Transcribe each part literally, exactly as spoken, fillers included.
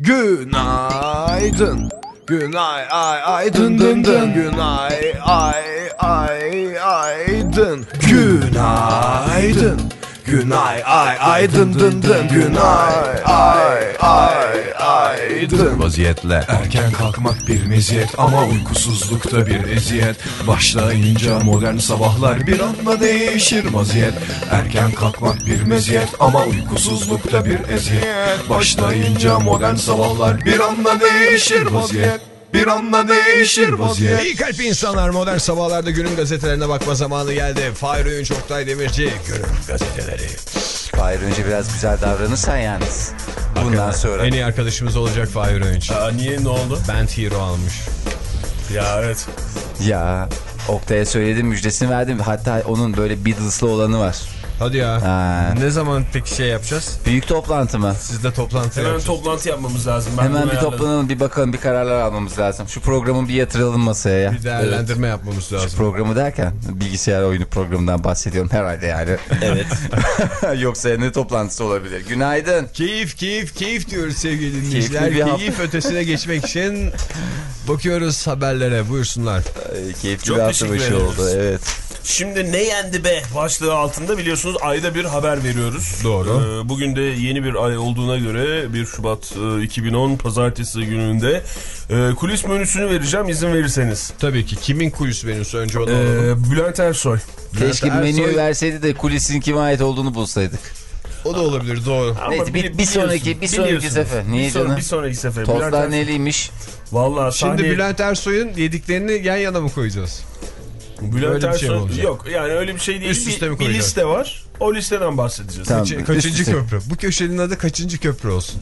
Günaydın. Günay ay ay dın dın dın. Günay ay ay ay dın. Günaydın. Günay ay ay dın dın dın. Günay ay ay ay dın. Vaziyetle erken kalkmak bir meziyet ama uykusuzlukta bir eziyet. Başlayınca modern sabahlar bir anda değişir vaziyet. Erken kalkmak bir meziyet ama uykusuzlukta bir eziyet. Başlayınca modern sabahlar bir anda değişir vaziyet. Bir anda değişir vaziyet. İyi kalp insanlar, modern sabahlarda günün gazetelerine bakma zamanı geldi. Fahir Öğünç, Oktay Demirci, günün gazeteleri. Fahir önce biraz güzel davranırsan yalnız. Bundan Hakikaten sonra. en iyi arkadaşımız olacak Fahir Öğünç. Aa, niye, ne oldu? Band Hero almış. Ya evet. Ya Oktay'a söyledim, müjdesini verdim. Hatta onun böyle Beatles'lı olanı var. Hadi ya. Ha. Ne zaman peki şey yapacağız? Büyük toplantı mı? Sizde toplantı Hemen yapacağız. toplantı yapmamız lazım. Ben Hemen bunu bir ayarladım. toplanalım, bir bakalım, bir kararlar almamız lazım. Şu programı bir yatıralım masaya ya. Bir değerlendirme evet. yapmamız lazım. Şu programı derken bilgisayar oyunu programından bahsediyorum herhalde yani. Evet. Yoksa ne toplantısı olabilir? Günaydın. Keyif keyif keyif diyoruz sevgili Keyifli dinleyiciler. bir hafta. Keyif ötesine geçmek için bakıyoruz haberlere, buyursunlar. Ay, keyifli Çok bir hafta teşekkür başı ederiz. oldu, evet. Şimdi ne yendi be başlığı altında biliyorsunuz ayda bir haber veriyoruz. Doğru. Ee, bugün de yeni bir ay olduğuna göre bir Şubat iki bin on pazartesi gününde e, kulis menüsünü vereceğim izin verirseniz. Tabii ki. Kimin kulis menüsü, önce onu Ee, alalım. Bülent Ersoy. Keşke Ersoy- menüyü verseydi de kulisin kime ait olduğunu bulsaydık. O da olabilir, doğru. Ama Neyse, bir- bili- bir sonraki- bir sonraki biliyorsunuz. sefer. Niye bir, son- canım? bir sonraki sefer. Bülent Tostlar Ersoy- neliymiş? Vallahi Şimdi sahneye- Bülent Ersoy'un yediklerini yan yana mı koyacağız? Bülent Böyle bir şey mi Ersoy olacak? yok yani öyle bir şey değil. Üst üste bir, mi bir koyacağız? liste var. O listeden bahsedeceğiz. Tamam. Kaçı- kaçıncı üst üste. köprü? Bu köşenin adı kaçıncı köprü olsun?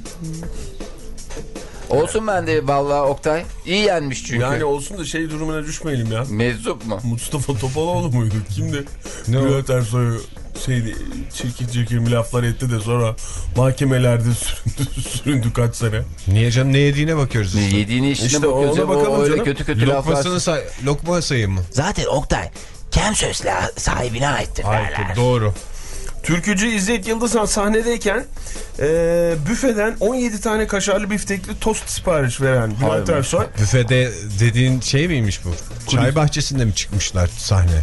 Olsun ben de vallahi Oktay. İyi yenmiş çünkü. Yani olsun da şey durumuna düşmeyelim ya. Meczup mu? Mustafa Topaloğlu muydu? Kimdi? Ne o? Bülent Ersoy'u şey, çirkin çirkin laflar etti de sonra mahkemelerde süründü, süründü kaç sene. Niye canım, ne yediğine bakıyoruz Ne işte. yediğine işine İşte bakıyoruz. ona Ya, bakalım o öyle canım. kötü kötü laflar. Lokmasını say lokma sayı mı? Zaten Oktay kem sözle sahibine aittir Hayır, derler. doğru. Türkücü İzzet Yıldızhan sahnedeyken e, büfeden on yedi tane kaşarlı biftekli tost sipariş veren Bülent Hayır. Ersoy. Büfede dediğin şey miymiş bu? Çay bahçesinde mi çıkmışlar sahne?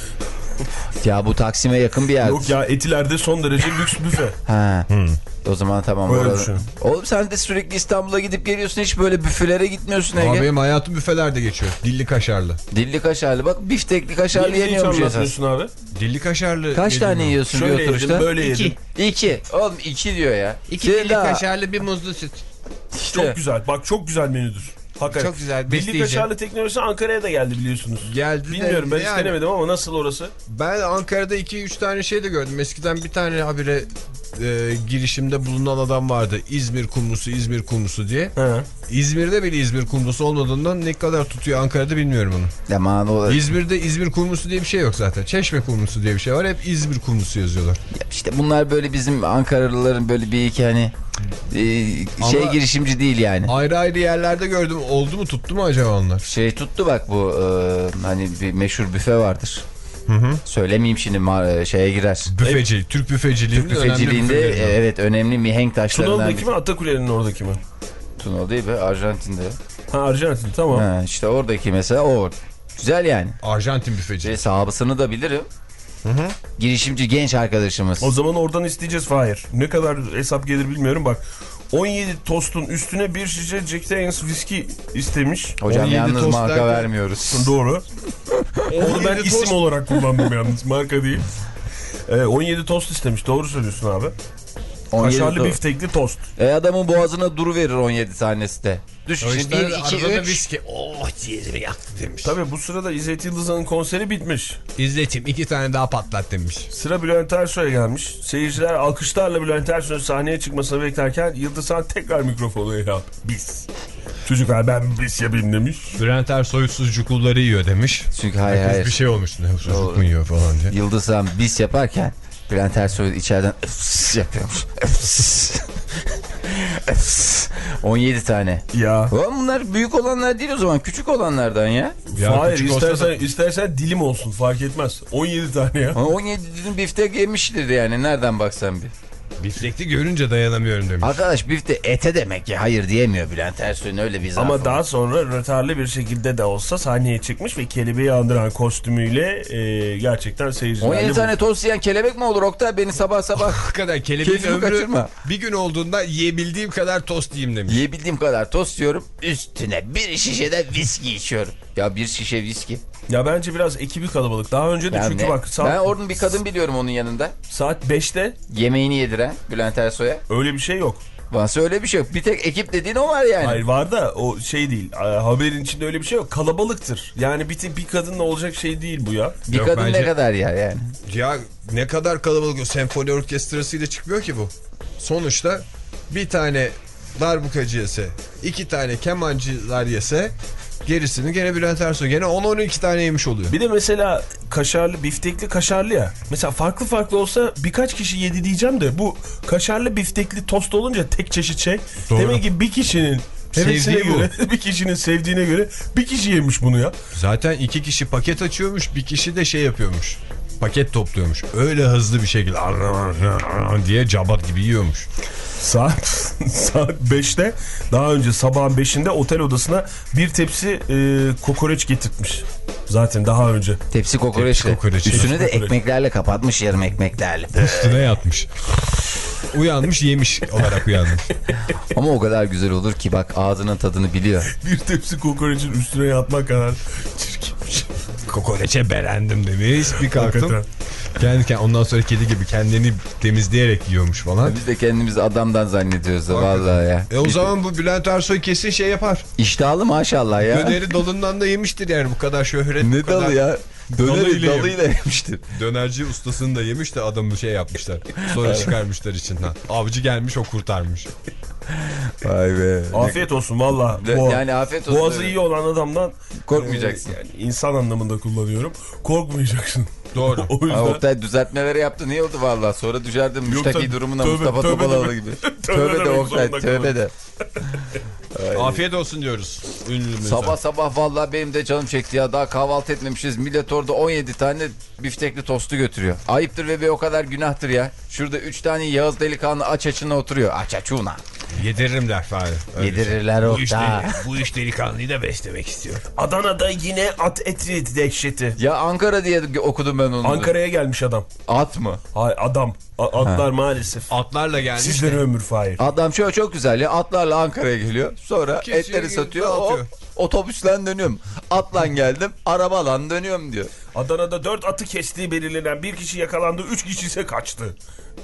Ya bu Taksim'e yakın bir yer. Yok ya, Etiler'de son derece lüks büfe. Ha. O zaman tamam. Öyle orada. düşünün. Oğlum sen de sürekli İstanbul'a gidip geliyorsun, hiç böyle büfelere gitmiyorsun Ege. Ama benim hayatım büfelerde geçiyor. Dilli kaşarlı. Dilli kaşarlı, bak biftekli kaşarlı Niye hiç yeniyormuş esas. anlatmıyorsun abi? Dilli kaşarlı. Kaç yedim tane ben. yiyorsun Şöyle bir oturuşta? yedim, böyle yedim. İki. Oğlum iki diyor ya. İki Senin dilli daha- kaşarlı, bir muzlu süt. İşte. Çok güzel. Bak çok güzel menüdür. Hakikaten. Çok güzel, Dilli besleyici. kaşarlı teknolojisi Ankara'ya da geldi biliyorsunuz. Geldi de Bilmiyorum, ben hiç yani- denemedim ama nasıl orası? Ben Ankara'da iki üç tane şey de gördüm. Eskiden bir tane habire e, girişimde bulunan adam vardı. İzmir kumrusu, İzmir kumrusu diye. He. İzmir'de bile İzmir kumrusu olmadığından ne kadar tutuyor Ankara'da bilmiyorum onu. Aman o... İzmir'de İzmir kumrusu diye bir şey yok zaten. Çeşme kumrusu diye bir şey var. Hep İzmir kumrusu yazıyorlar. Ya işte bunlar böyle bizim Ankaralıların böyle bir iki hani e, şey Ama- girişimci değil yani. Ayrı ayrı yerlerde gördüm. Oldu mu, tuttu mu acaba onlar? Şey tuttu bak, bu e, hani bir meşhur büfe vardır. Hı hı. Söylemeyeyim şimdi, ma- şeye girer. Büfeci, Türk büfeciliğinin Türk önemli büfeciliğinde büfelerinden. evet önemli mihenk taşlarından. Tunalı'daki mi, Atakule'nin oradaki mi? Tunalı değil be, Arjantin'de. Ha, Arjantin, tamam. Ha, işte oradaki mesela o. Güzel yani. Arjantin büfeci. Ve sahabısını da bilirim. Hı hı. Girişimci genç arkadaşımız. O zaman oradan isteyeceğiz Fahir. Ne kadar hesap gelir bilmiyorum, bak. on yedi tostun üstüne bir şişe Jack Daniels viski istemiş. Hocam on yedi yalnız tost marka derken- vermiyoruz. Doğru. Onu ben tost- isim olarak kullandım yalnız, marka değil. Ee, on yedi tost istemiş, doğru söylüyorsun abi. on yedi Kaşarlı to- biftekli tost. E adamın boğazına duru verir on yedi tanesi de. Düşün O şimdi işte bir, iki, arada da üç. viski. Oh, ciğerimi yaktı demiş. Tabii bu sırada İzzet Yıldızhan'ın konseri bitmiş. İzletim iki tane daha patlat demiş. Sıra Bülent Ersoy'a gelmiş. Seyirciler alkışlarla Bülent Ersoy'un sahneye çıkmasını beklerken Yıldızhan tekrar mikrofonu ele aldı. Biz. Çocuklar ben bis yapayım demiş. Bülent Ersoy sucukluları yiyor demiş. Çünkü hayır Herkes hayır. bir şey olmuş. Ne sucuk Doğru. mu yiyor falan diye. Yıldız Han bis yaparken Bülent Ersoy içeriden öfs yapıyormuş. Öfs. Öfs. on yedi tane. Ya. Ulan bunlar büyük olanlar değil o zaman, küçük olanlardan ya. Ya Hayır, küçük olsa istersen, da- istersen dilim olsun, fark etmez. on yedi tane ya. on yedi dilim biftek yemiştir yani, nereden baksan bir. Biftekli görünce dayanamıyorum demiş. Arkadaş bifte ete demek ki hayır diyemiyor Bülent Ersoy'un öyle bir zaafı. Ama daha sonra rötarlı bir şekilde de olsa sahneye çıkmış ve kelebeği andıran kostümüyle e, gerçekten seyircilerle... on yedi tane tost yiyen kelebek mi olur Oktay? Beni sabah sabah... kadar kelebeğin Keyfimi ömrü kaçırma. bir gün olduğunda yiyebildiğim kadar tost yiyeyim demiş. Yiyebildiğim kadar tost yiyorum. Üstüne bir şişe de viski içiyorum. Ya bir şişe viski. Ya bence biraz ekibi kalabalık. Daha önce de Yani çünkü ne? bak saat, Ben oradan bir kadın biliyorum onun yanında. saat beşte Yemeğini yediren Bülent Ersoy'a. öyle bir şey yok. Varsa öyle bir şey yok. Bir tek ekip dediğin o var yani. Hayır var da o şey değil. Haberin içinde öyle bir şey yok. Kalabalıktır. Yani bir, bir kadınla olacak şey değil bu ya. Bir Yok, kadın bence- ne kadar yer yani. Ya ne kadar kalabalık, senfoni orkestrasıyla çıkmıyor ki bu. Sonuçta bir tane darbukacı yese, iki tane kemancılar yese, gerisini gene Bülent Ersoy. Gene on on iki tane yemiş oluyor. Bir de mesela kaşarlı, biftekli kaşarlı ya. Mesela farklı farklı olsa birkaç kişi yedi diyeceğim de bu kaşarlı biftekli tost olunca tek çeşit şey. Doğru. Demek ki bir kişinin hevesine Sevdiği bu. göre, bir kişinin sevdiğine göre bir kişi yemiş bunu ya. Zaten iki kişi paket açıyormuş, bir kişi de şey yapıyormuş. Paket topluyormuş. Öyle hızlı bir şekilde diye cabat gibi yiyormuş. Saat saat beşte daha önce sabahın beşinde otel odasına bir tepsi e, kokoreç getirtmiş. Zaten daha önce. Tepsi kokoreçle. Tepsi kokoreç. Üstünü de Kokoreç. ekmeklerle kapatmış, yarım ekmeklerle. Üstüne yatmış. Uyanmış, yemiş olarak uyanmış. Ama o kadar güzel olur ki bak ağzının tadını biliyor. Bir tepsi kokoreçin üstüne yatmak kadar çirkinmiş. Kokoreçe beğendim demiş. Bir kalktım. Hakikaten. Kendi kendine, ondan sonra kedi gibi kendini temizleyerek yiyormuş falan. Biz de kendimizi adamdan zannediyoruz da vallahi ya. E o zaman bu Bülent Ersoy kesin şey yapar. İştahlı maşallah ya. Döneri dalından da yemiştir yani, bu kadar şöhret. Ne bu kadar... dalı ya? Döneri Dalıyla dalıyla yemiştir. Dönerci ustasını da yemiş de adamı şey yapmışlar. Sonra çıkarmışlar içinden. Avcı gelmiş, o kurtarmış. Vay be. Afiyet olsun valla. Yani afiyet olsun. Boğazı iyi olan adamdan Korkmayacaksın. e, yani insan anlamında kullanıyorum. Korkmayacaksın. Doğru. O yüzden Ha, Oktay düzeltmeleri yaptı. Niye oldu vallahi? Sonra düşerdim müştaki tabii. durumuna Tövbe, Mustafa tövbe Topaloğlu de- gibi. tövbe Tövbe de demek Oktay, zorunda tövbe de. Afiyet olsun diyoruz ünlümüze. Sabah sabah vallahi benim de canım çekti ya. Daha kahvaltı etmemişiz. Millet orada on yedi tane biftekli tostu götürüyor. Ayıptır ve be o kadar günahtır ya. Şurada üç tane Yağız delikanlı aç açına oturuyor. Aç açuna. Yediririm der falan. Öyle Yedirirler şey. Bu Oktay. işte, bu iş delikanlıyı da beslemek istiyor. Adana'da yine at eti dehşeti. Ya Ankara diye okudum ben onu. Ankara'ya gelmiş adam. At mı? Hayır adam. A- atlar maalesef. Atlarla gelmiş. Sizlere de. ömür Fahir. Adam şöyle çok güzel ya. Atlarla Ankara'ya geliyor. Sonra Kesiyor, etleri geliyor, satıyor. dağıtıyor. Hop, otobüsle dönüyorum. Atla geldim. Arabayla dönüyorum diyor. Adana'da dört atı kestiği belirlenen bir kişi yakalandı. Üç kişi ise kaçtı.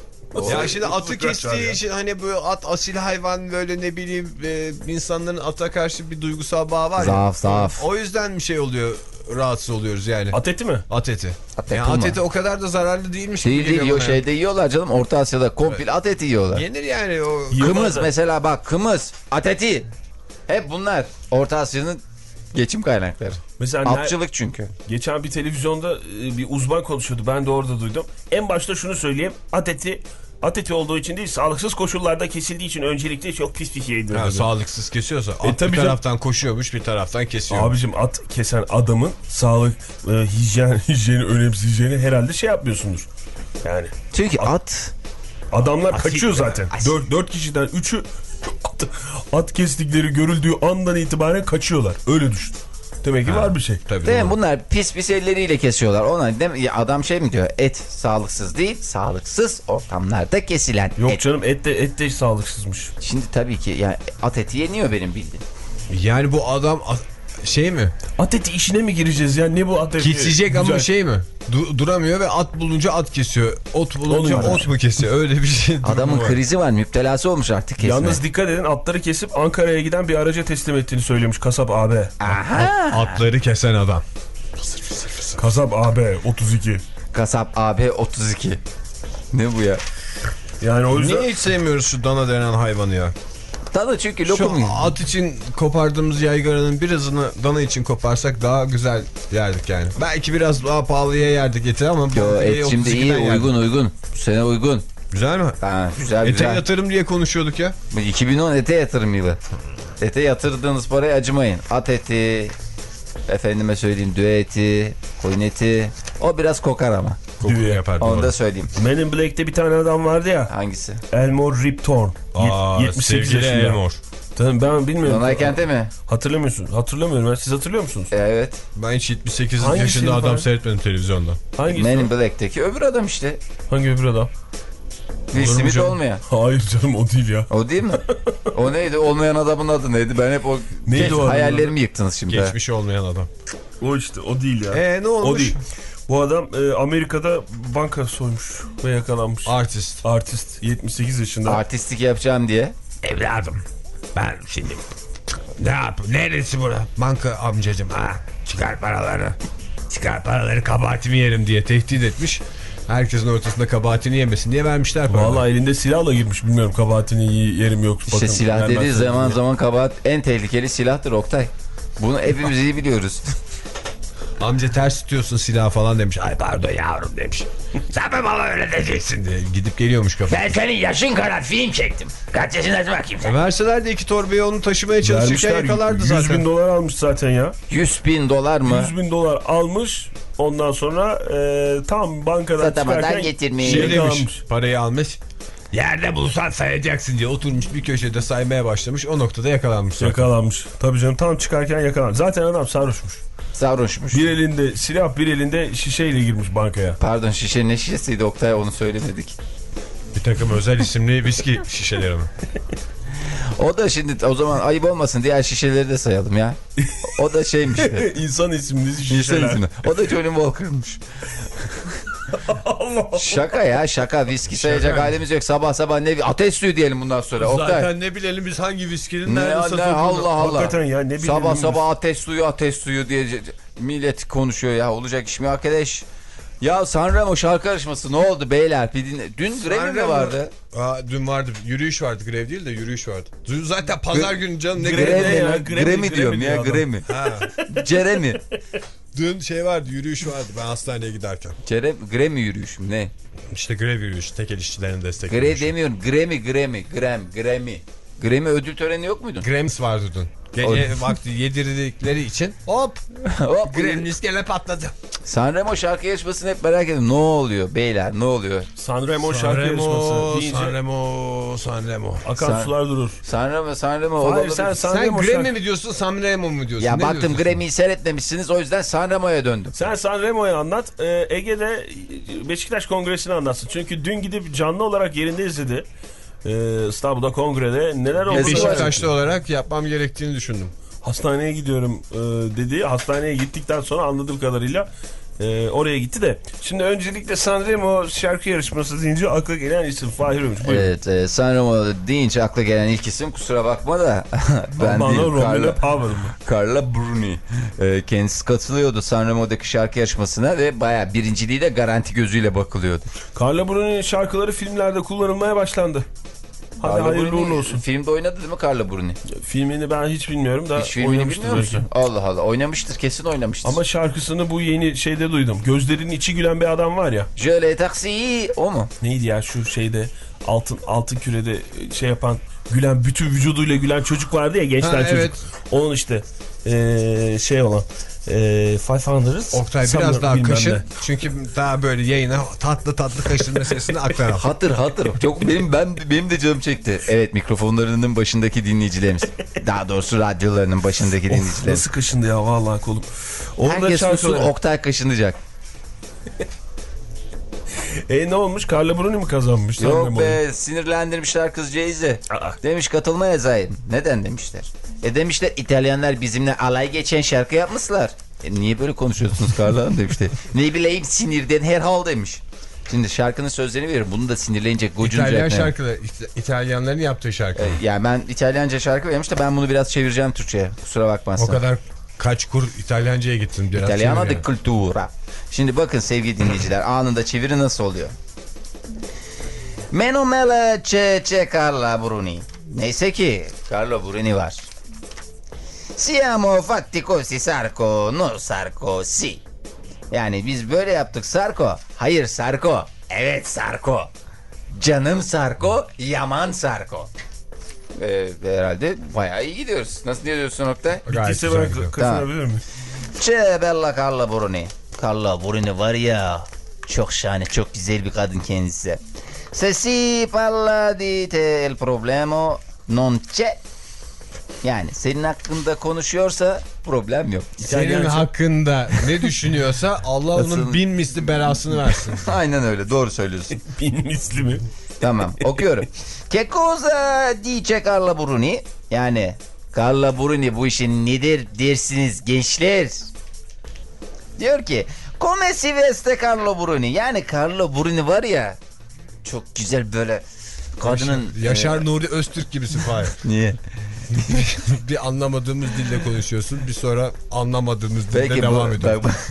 Ya şimdi atı Kaçar kestiği ya. için hani böyle at asil hayvan, böyle ne bileyim e, insanların ata karşı bir duygusal bağı var ya. Zaaf zaaf. O yüzden bir şey oluyor, rahatsız oluyoruz yani. At eti mi? At eti. At Yani eti at mi? eti o kadar da zararlı değilmiş. gibi Değil değil. geliyor Yo, bana. şeyde yiyorlar canım. Orta Asya'da komple at eti yiyorlar. Yenir yani o. Kımız mesela bak, kımız, at eti. Hep bunlar Orta Asya'nın geçim kaynakları. Mesela ner- Atçılık çünkü. geçen bir televizyonda e, bir uzman konuşuyordu. Ben de orada duydum. En başta şunu söyleyeyim. At eti At eti olduğu için değil, sağlıksız koşullarda kesildiği için öncelikle çok pis bir şeydir. Ha, dedi. sağlıksız kesiyorsa at E, tabii bir canım. taraftan koşuyormuş, bir taraftan kesiyor. Abicim at kesen adamın sağlık, e, hijyen, hijyeni önemseyeceğini herhalde şey yapmıyorsundur. Yani Çünkü at adamlar Asit kaçıyor mi? zaten. Dört, dört kişiden üçü at, at kestikleri görüldüğü andan itibaren kaçıyorlar. Öyle düşün. Demek ki var bir şey. Tabii, değil mi? doğru. Bunlar pis pis elleriyle kesiyorlar. Ona değil mi? Ya adam şey mi diyor? Et sağlıksız değil, sağlıksız ortamlarda kesilen Yok et. canım, et de, et de sağlıksızmış. Şimdi tabii ki yani at eti yeniyor benim bildiğim. Yani bu adam at- şey mi? At eti işine mi gireceğiz ya? Ne bu at eti? Kesecek ama Güzel. şey mi? Du- duramıyor ve at bulunca at kesiyor. Ot bulunca Oluyor. ot mu kesiyor? Öyle bir şey. Adamın durumu var. krizi var, müptelası olmuş artık kesme. Yalnız dikkat edin, atları kesip Ankara'ya giden bir araca teslim ettiğini söylemiş kasap abi. Aha. Atları kesen adam. Kasap abi otuz iki. Kasap A B otuz iki. Ne bu ya? Yani o yüzden Niye hiç sevmiyoruz şu dana denen hayvanı ya? Tadı çünkü Şu lokum. at için kopardığımız yaygaranın birazını dana için koparsak daha güzel yerdik yani. Belki biraz daha pahalıya yerdik eti ama Yo, bu et şimdi iyi, otuz ikiden uygun yerdik. uygun. Bu sene uygun. Güzel mi? Ha, güzel Ete güzel. yatırım diye konuşuyorduk ya. Bu iki bin on ete yatırım yılı. Ete yatırdığınız paraya acımayın. At eti, efendime söyleyeyim düğe eti, koyun eti. O biraz kokar ama. Koku Düğü. yapar. Onu doğru. da söyleyeyim. Men in Black'te bir tane adam vardı ya. Hangisi? Elmore Riptorn. Aa, yetmiş sekiz sevgili yaşında. Elmore. Tabii ben bilmiyorum. Donay Kent'e mi? Hatırlamıyorsun. Hatırlamıyorum. Ben. Siz hatırlıyor musunuz? E, evet. Ben hiç yetmiş sekiz Hangisi yaşında adam var? seyretmedim televizyonda. Hangisi? Men in Black'teki öbür adam işte. Hangi öbür adam? Will mu Smith canım? olmayan. Hayır canım o değil ya. O değil mi? O neydi? Olmayan adamın adı neydi? Ben hep o... Neydi Geç, o adamın hayallerimi yıktınız şimdi. Geçmiş olmayan adam. O işte o değil ya. Eee ne olmuş? O değil. Bu adam e, Amerika'da banka soymuş ve yakalanmış. Artist. Artist. yetmiş sekiz yaşında. Artistik yapacağım diye. Evladım ben şimdi ne yap? Neresi bura? Banka amcacım ha. Çıkar paraları. Çıkar paraları kabahatimi yerim diye tehdit etmiş. Herkesin ortasında kabahatini yemesin diye vermişler paraları. Vallahi elinde silahla girmiş. Bilmiyorum kabahatini yerim yok. İşte Bakın, silah dediği vermezseniz zaman diye. zaman kabahat en tehlikeli silahtır Oktay. Bunu hepimiz iyi biliyoruz. Amca ters tutuyorsun silah falan demiş. Ay pardon yavrum demiş. Sen mi bana öyle diyeceksin diye. Gidip geliyormuş kafa. Ben senin yaşın kadar film çektim. Kaç yaşındasın bakayım sen? E verseler de iki torbayı onu taşımaya çalışırken Vermişler. yakalardı yüz zaten. bin dolar almış zaten ya. yüz bin dolar mı? yüz bin dolar almış. Ondan sonra e, tam bankadan Satamadan çıkarken getirmeyi. Şey yakalanmış. demiş, parayı almış. Yerde bulsan sayacaksın diye oturmuş bir köşede saymaya başlamış. O noktada yakalanmış zaten. Yakalanmış. Tabii canım tam çıkarken yakalanmış. Zaten adam sarhoşmuş. Sarhoşmuş. Bir elinde silah bir elinde şişeyle girmiş bankaya. Pardon şişe ne şişesiydi Oktay onu söylemedik. Bir takım özel isimli viski şişeleri mi? O da şimdi o zaman ayıp olmasın diğer şişeleri de sayalım ya. O da şeymiş. İnsan isimli İnsan şişeler. ismi. O da Johnny Walker'mış. Şaka ya şaka. Viski sayacak Şaka. halimiz yok. Sabah sabah ne ateş suyu diyelim bundan sonra. Oktay. Zaten ne bilelim biz hangi viskinin Ne, nerede ne, satıldığını. Allah Allah. Hakikaten ya, ne bileyim sabah biz. sabah ateş suyu ateş suyu diye millet konuşuyor ya. Olacak iş mi arkadaş? Ya Sanremo şarkı yarışması ne oldu beyler? Bir dinle. Dün grev mi vardı? Aa, dün vardı. Yürüyüş vardı. Grev değil de yürüyüş vardı. Dün zaten pazar günü canım ne Grev grev? mi? ya, ya? Gremi, Gremi diyorum Gremi ya diyor adam. Gremi. Ha. Ceremi. Dün şey vardı. Yürüyüş vardı. Ben hastaneye giderken. Cerem, Gremi yürüyüşüm ne? İşte grev yürüyüşü. Tekel işçilerini Grev desteklemiş. demiyorum. Gremi, Gremi, Grem, Gremi. Gremi ödül töreni yok muydu? Grems vardı dün. Gece vakti yedirdikleri için hop Hop. Gremlis gene patladı. Sanremo şarkı yarışmasını hep merak ediyorum. Ne oluyor beyler ne oluyor? Sanremo şarkı yarışması deyince Sanremo, Sanremo. akan San- sular durur. Sanremo, Sanremo Hayır olabilir. sen Sen Sanremo Grammy şarkı... mi diyorsun, Sanremo mu diyorsun? Ya Ne baktım diyorsun? Grammy'yi seyretmemişsiniz o yüzden Sanremo'ya döndüm. Sen Sanremo'yu anlat. Ee, Ege'de Beşiktaş Kongresi'ni anlatsın. Çünkü dün gidip canlı olarak yerinde izledi. Ee, İstanbul'da kongrede neler oldu? Beşiktaşlı olarak yapmam gerektiğini düşündüm. Hastaneye gidiyorum e, dedi. Hastaneye gittikten sonra anladığım kadarıyla e, oraya gitti de. Şimdi öncelikle Sanremo şarkı yarışması deyince akla gelen isim Fahir Ömüş. Buyurun. Evet e, Sanremo deyince akla gelen ilk isim kusura bakma da ben Bana değilim. Romeo Carla, Power mı? Carla Bruni. E, kendisi katılıyordu Sanremo'daki şarkı yarışmasına ve baya birinciliği de garanti gözüyle bakılıyordu. Carla Bruni'nin şarkıları filmlerde kullanılmaya başlandı. Hadi Carla hayırlı Bruni uğurlu olsun. filmde oynadı değil mi Carla Bruni? Filmini ben hiç bilmiyorum da Hiç filmini oynamıştır bilmiyor musun? belki. Allah Allah oynamıştır kesin oynamıştır. Ama şarkısını bu yeni şeyde duydum. Gözlerinin içi gülen bir adam var ya. Je le taxi o mu? Neydi ya şu şeyde altın altın kürede şey yapan gülen bütün vücuduyla gülen çocuk vardı ya gençten Ha, çocuk. evet. Onun işte ee, şey olan ee, beş yüz Oktay biraz daha kaşın. Çünkü daha böyle yayına tatlı tatlı kaşın meselesini aktaralım. Hatır hatır. Çok benim ben benim de canım çekti. Evet mikrofonlarının başındaki dinleyicilerimiz. Daha doğrusu radyolarının başındaki Of, dinleyicilerimiz. nasıl kaşındı ya vallahi kolum. Onun da Herkes susun şarkıları- Oktay kaşınacak. E ne olmuş? Carla Bruni mi kazanmış? Yok Sanremo'yu? be sinirlendirmişler kızcağızı. Aa. Demiş katılmaya zahir. Neden demişler. E demişler İtalyanlar bizimle alay geçen şarkı yapmışlar. E niye böyle konuşuyorsunuz Carla Hanım demişler. Ne bileyim sinirden herhal demiş. Şimdi şarkının sözlerini veriyorum. Bunu da sinirleyince gocunacak. İtalyan ne? şarkıları, İta- İtalyanların yaptığı şarkı. E, yani ben İtalyanca şarkı vermiş de ben bunu biraz çevireceğim Türkçe'ye. Kusura bakmazsan. O kadar kaç kur İtalyanca'ya gittin biraz. İtalyano çevir di yani. cultura. Şimdi bakın sevgili dinleyiciler anında çeviri nasıl oluyor? Meno mele c'è c'è Carla Bruni. Neyse ki Carla Bruni var. Siamo fatti così Sarko, no Sarko, si. Yani biz böyle yaptık Sarko. Hayır Sarko. Evet Sarko. Canım Sarko, yaman Sarko. Ee, herhalde bayağı iyi gidiyoruz. Nasıl diyorsun Oktay? Gayet Bittiyse güzel ben gidiyor. kazanabilir miyim? C'è bella Carla Bruni. Carla Bruni var ya Çok şahane, çok güzel bir kadın kendisi. Se si parla di te il problema non c'è. Yani senin hakkında konuşuyorsa problem yok. Senin hakkında ne düşünüyorsa Allah onun Nasıl? bin misli belasını versin. Aynen öyle, doğru söylüyorsun. Bin misli mi? Tamam, okuyorum. Che cosa dice Carla Bruni? Yani Carla Bruni bu işin nedir dersiniz gençler? Diyor ki come si veste Carla Bruni? Yani Carla Bruni var ya, çok güzel böyle kadının... Yaşar Nuri Öztürk gibisin Fahir. Niye? Bir anlamadığımız dille konuşuyorsun. Bir sonra anlamadığımız dilde Peki, devam bu, ediyorsun. bak,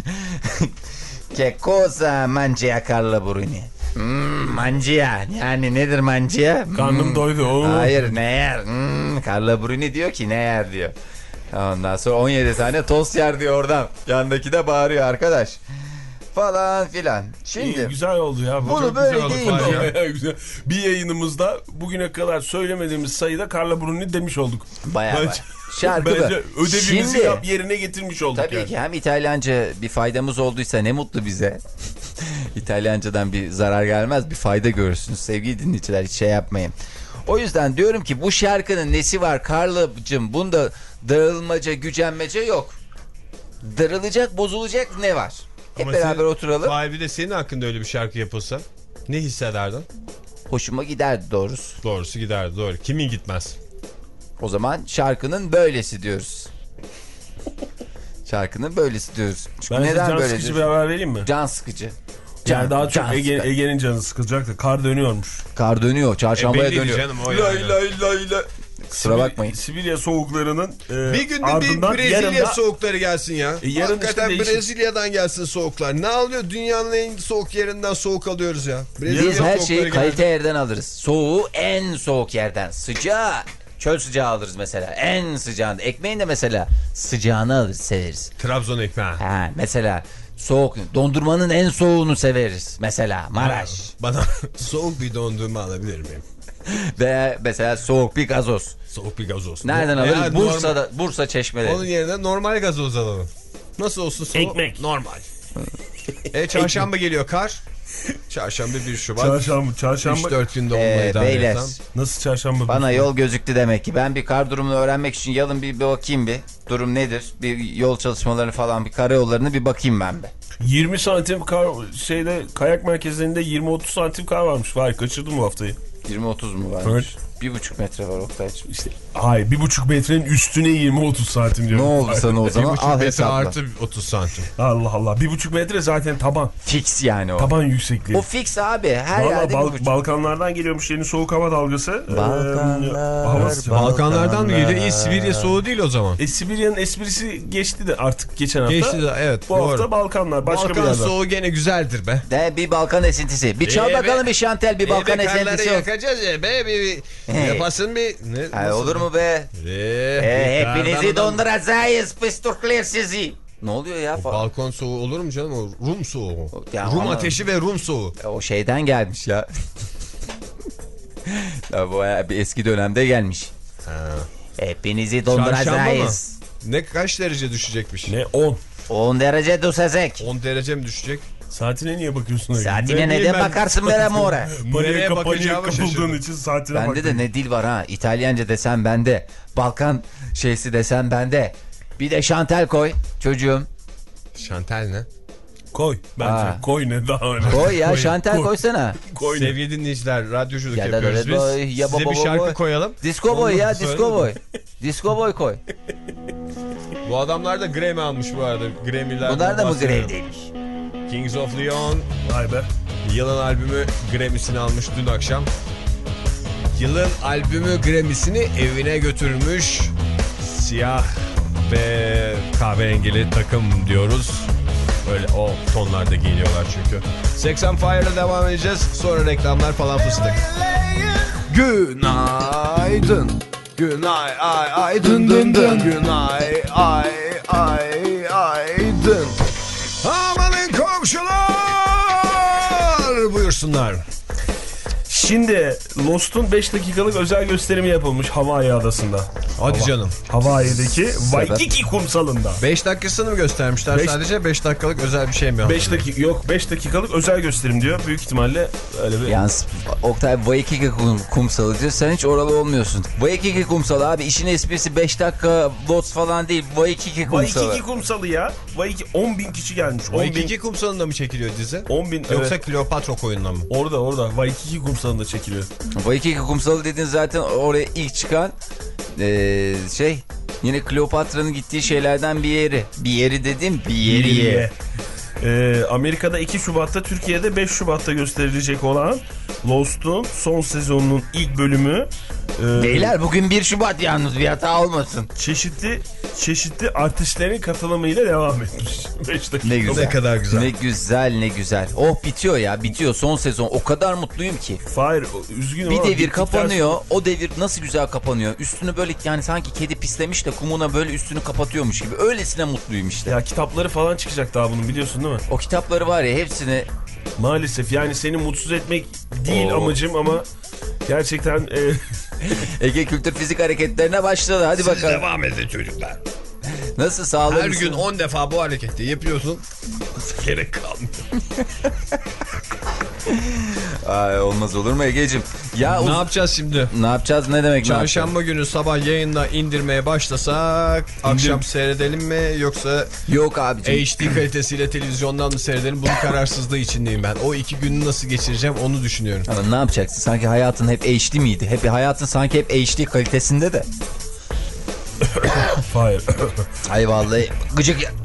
che cosa mangia Carla Bruni? Hmm, mangia. Yani nedir mangia? Karnım Hmm. doydu. Oo. Hayır, ne yer? Hmm, Carla Bruni diyor ki ne yer diyor. Ondan sonra on yedi tane tost yer diyor oradan. Yandaki de bağırıyor arkadaş. Falan filan. Şimdi İyi, güzel oldu ya. Bu bunu çok böyle güzel oldu. deyince- Bayağı güzel. Bir yayınımızda bugüne kadar söylemediğimiz sayıda Carla Bruni demiş olduk. bayağı Bence- bayağı. Şarkı Bence bu. ödevimizi Şimdi- yap, yerine getirmiş olduk. Tabii yani. ki hem İtalyanca bir faydamız olduysa ne mutlu bize. İtalyancadan bir zarar gelmez, bir fayda görürsünüz sevgili dinleyiciler, hiç şey yapmayın. O yüzden diyorum ki bu şarkının nesi var Carla'cığım, bunda dağılmaca gücenmece yok. Darılacak bozulacak ne var? Hep Ama beraber senin- oturalım. Fahir, bir de senin hakkında öyle bir şarkı yapılsa ne hissederdin? Hoşuma giderdi doğrusu. Doğrusu giderdi, doğru. Kimin gitmez? O zaman şarkının böylesi diyoruz. Şarkının böylesi diyoruz. Çünkü Ben size neden can böyle sıkıcı bir diyoruz? haber vereyim mi? Can sıkıcı. Yani daha çok can Ege, sıkıcı. Ege'nin canı sıkılacak da kar dönüyormuş. Kar dönüyor, çarşambaya E, belliydi dönüyor. canım o Lay yani. lay lay lay. Kusura Sibir- bakmayın. Sibirya soğuklarının e, Bir günde bir ardından Brezilya yarın da- soğukları gelsin ya. E, yarın Hakikaten işte değişik- Brezilya'dan gelsin soğuklar. Ne alıyor? Dünyanın en soğuk yerinden soğuk alıyoruz ya. Brezilya Biz her soğukları şeyi geldi. kalite yerden alırız. Soğuğu en soğuk yerden. Sıcağı çöl sıcağı alırız mesela. En sıcağında. Ekmeğin de mesela sıcağını alırız, severiz. Trabzon ekmeği. Ha, mesela soğuk. Dondurmanın en soğuğunu severiz. Mesela Maraş. Bana soğuk bir dondurma alabilir miyim? Veya mesela soğuk bir gazoz. Soğuk bir gazoz. Nereden Eğer alırız? normal- Bursa'da, Bursa Çeşmeleri. Onun yerine normal gazoz alalım. Nasıl olsun soğuk? Ekmek. Normal. E çarşamba geliyor kar. Çarşamba bir Şubat. Çarşamba, çarşamba. üç dört günde olmayı Ee, idare beyler. etsem. Nasıl çarşamba? Bana yol gözüktü demek ki. Ben bir kar durumunu öğrenmek için yalın bir, bir bakayım bir. Durum nedir? Bir yol çalışmalarını falan, bir karayollarını bir bakayım ben de. yirmi santim kar şeyde kayak merkezlerinde yirmi otuz santim kar varmış. Vay, kaçırdım bu haftayı. yirmi otuz mu var? Evet. Bir buçuk metre var Oktay'cığım. İşte hayır, bir buçuk metrenin üstüne yirmi otuz santim Ne diyorum. oldu sana o Bir zaman? buçuk Al metre hesapla. artı otuz santim. Allah Allah, bir buçuk metre zaten taban. Fix yani o. Taban yüksekliği. O fix abi. Her Valla yerde Bal- bir buçuk. Balkanlardan geliyormuş yeni soğuk hava dalgası. Balkanlar, Ee, hava sıcak. Balkanlardan mı geliyor? İyi, Sibirya soğuğu değil o zaman. E, Sibirya'nın esprisi geçti de artık geçen hafta. Geçti de, evet, Bu doğru. hafta Balkanlar. Başka bir Balkan yerden. soğuğu gene güzeldir be. De bir Balkan esintisi. Bir çal Ee, bakalım be- bir şantel, bir Balkan Ee, be, karları esintisi. yok. yakacağız ya be. Bir, bir, Hey. yapasın bir. Ne, Ha, olur mu be? Ee, Ee, kardan hepinizi adam- donduracağız pısturklar sizi. Ne oluyor ya? O balkon soğuğu olur mu canım? O Rum soğuğu. Ya Rum ama- ateşi ve Rum soğuğu. O şeyden gelmiş ya. Ya bu bayağı bir eski dönemde gelmiş. Hepinizi Çarşamba mı? donduracağız. Ne kaç derece düşecekmiş? Ne on. on derece düşecek. on derece mi düşecek? Saatine niye bakıyorsun? öyle? Saatine Ne neden bileyim ben. bakarsın be amore? Paniğe Nereye kap- paniğe bakacağımı kapıldığın şaşırdım. için saatine Bende baktım. de ne dil var ha. İtalyanca desen bende. Balkan şeysi desen bende. Bir de şantel koy çocuğum. Şantel ne? Koy. Bence Ha. koy ne daha önemli. Koy ya, Koy, şantel koy. koysana. Koy ne? Sevgili dinleyiciler, radyoculuk Ya da yapıyoruz da- biz. da- ya Size baba bir şarkı boy. koyalım. Disco boy ya, Söyle disco mi? boy. Disco boy koy. Bu adamlar da Grammy almış bu arada. Grammy'ler. Bunlar da mı grevdeymiş? Kings of Leon Vay be. yılın albümü Grammy'sini almış dün akşam. Yılın albümü Grammy'sini evine götürmüş. Siyah ve kahverengili takım diyoruz. Öyle o tonlarda giyiniyorlar çünkü. seksen Fire'la devam edeceğiz. Sonra reklamlar falan fıstık. Günaydın. Günay ay ay dın dın dın. Günay ay ay ay dın. Amanın komşular buyursunlar. Şimdi Lost'un beş dakikalık özel gösterimi yapılmış Hawaii adasında. Hadi canım. Hawaii'deki Waikiki kumsalında. beş dakikasını mı göstermişler Beş- sadece? beş dakikalık özel bir şey mi? beş dakika yok beş dakikalık özel gösterim diyor. Büyük ihtimalle öyle bir. Yalnız Oktay Waikiki kum, kumsalı diyor. Sen hiç oralı olmuyorsun. Waikiki kumsalı abi, işin esprisi beş dakika Lost falan değil. Waikiki kumsalı. Waikiki kumsalı ya. Waikiki on bin kişi gelmiş. on bin. Waikiki kumsalında mı çekiliyor dizi? on bin Yoksa evet. Kleopatra koyununa mı? Orada orada Waikiki kumsalında çekiliyor. Waikiki kumsalı dediğin zaten oraya ilk çıkan ee, şey yine Kleopatra'nın gittiği şeylerden bir yeri. Bir yeri dediğim bir yeri. Ye. Ee, Amerika'da iki Şubat'ta, Türkiye'de beş Şubat'ta gösterilecek olan Lost'un son sezonunun ilk bölümü. E, Beyler bugün bir Şubat yalnız, bir hata olmasın. Çeşitli çeşitli artistlerin katılımıyla devam etmiş. beş dakika. Ne güzel. Ne kadar güzel. Ne güzel ne güzel. Oh bitiyor ya, bitiyor son sezon. O kadar mutluyum ki. Hayır, üzgünüm Bir ama devir bittikten kapanıyor. sonra- O devir nasıl güzel kapanıyor. Üstünü böyle yani sanki kedi pislemiş de kumuna böyle üstünü kapatıyormuş gibi. Öylesine mutluyum işte. Ya kitapları falan çıkacak daha bunun, biliyorsun değil mi? O kitapları var ya, hepsini Maalesef yani seni mutsuz etmek değil Oo. amacım ama gerçekten e, Ege Kültür Fizik hareketlerine başladı. Hadi bakalım. Devam edin çocuklar. Nasıl, sağlıklı Her mısın? gün on defa bu hareketi yapıyorsun. Gerek kalmıyor. Ay, olmaz olur mu Ege'cim? Ya Ne uz- yapacağız şimdi? ne yapacağız, ne demek? Çarşamba günü sabah yayında indirmeye başlasak akşam seyredelim mi yoksa Yok abicim. H D kalitesiyle televizyondan mı seyredelim? Bunun kararsızlığı içindeyim ben. O iki günü nasıl geçireceğim onu düşünüyorum. Ama ne yapacaksın? Sanki hayatın hep H D miydi? Hep hayatın sanki hep H D kalitesinde de. hayır. Ay vallahi gıcık ya.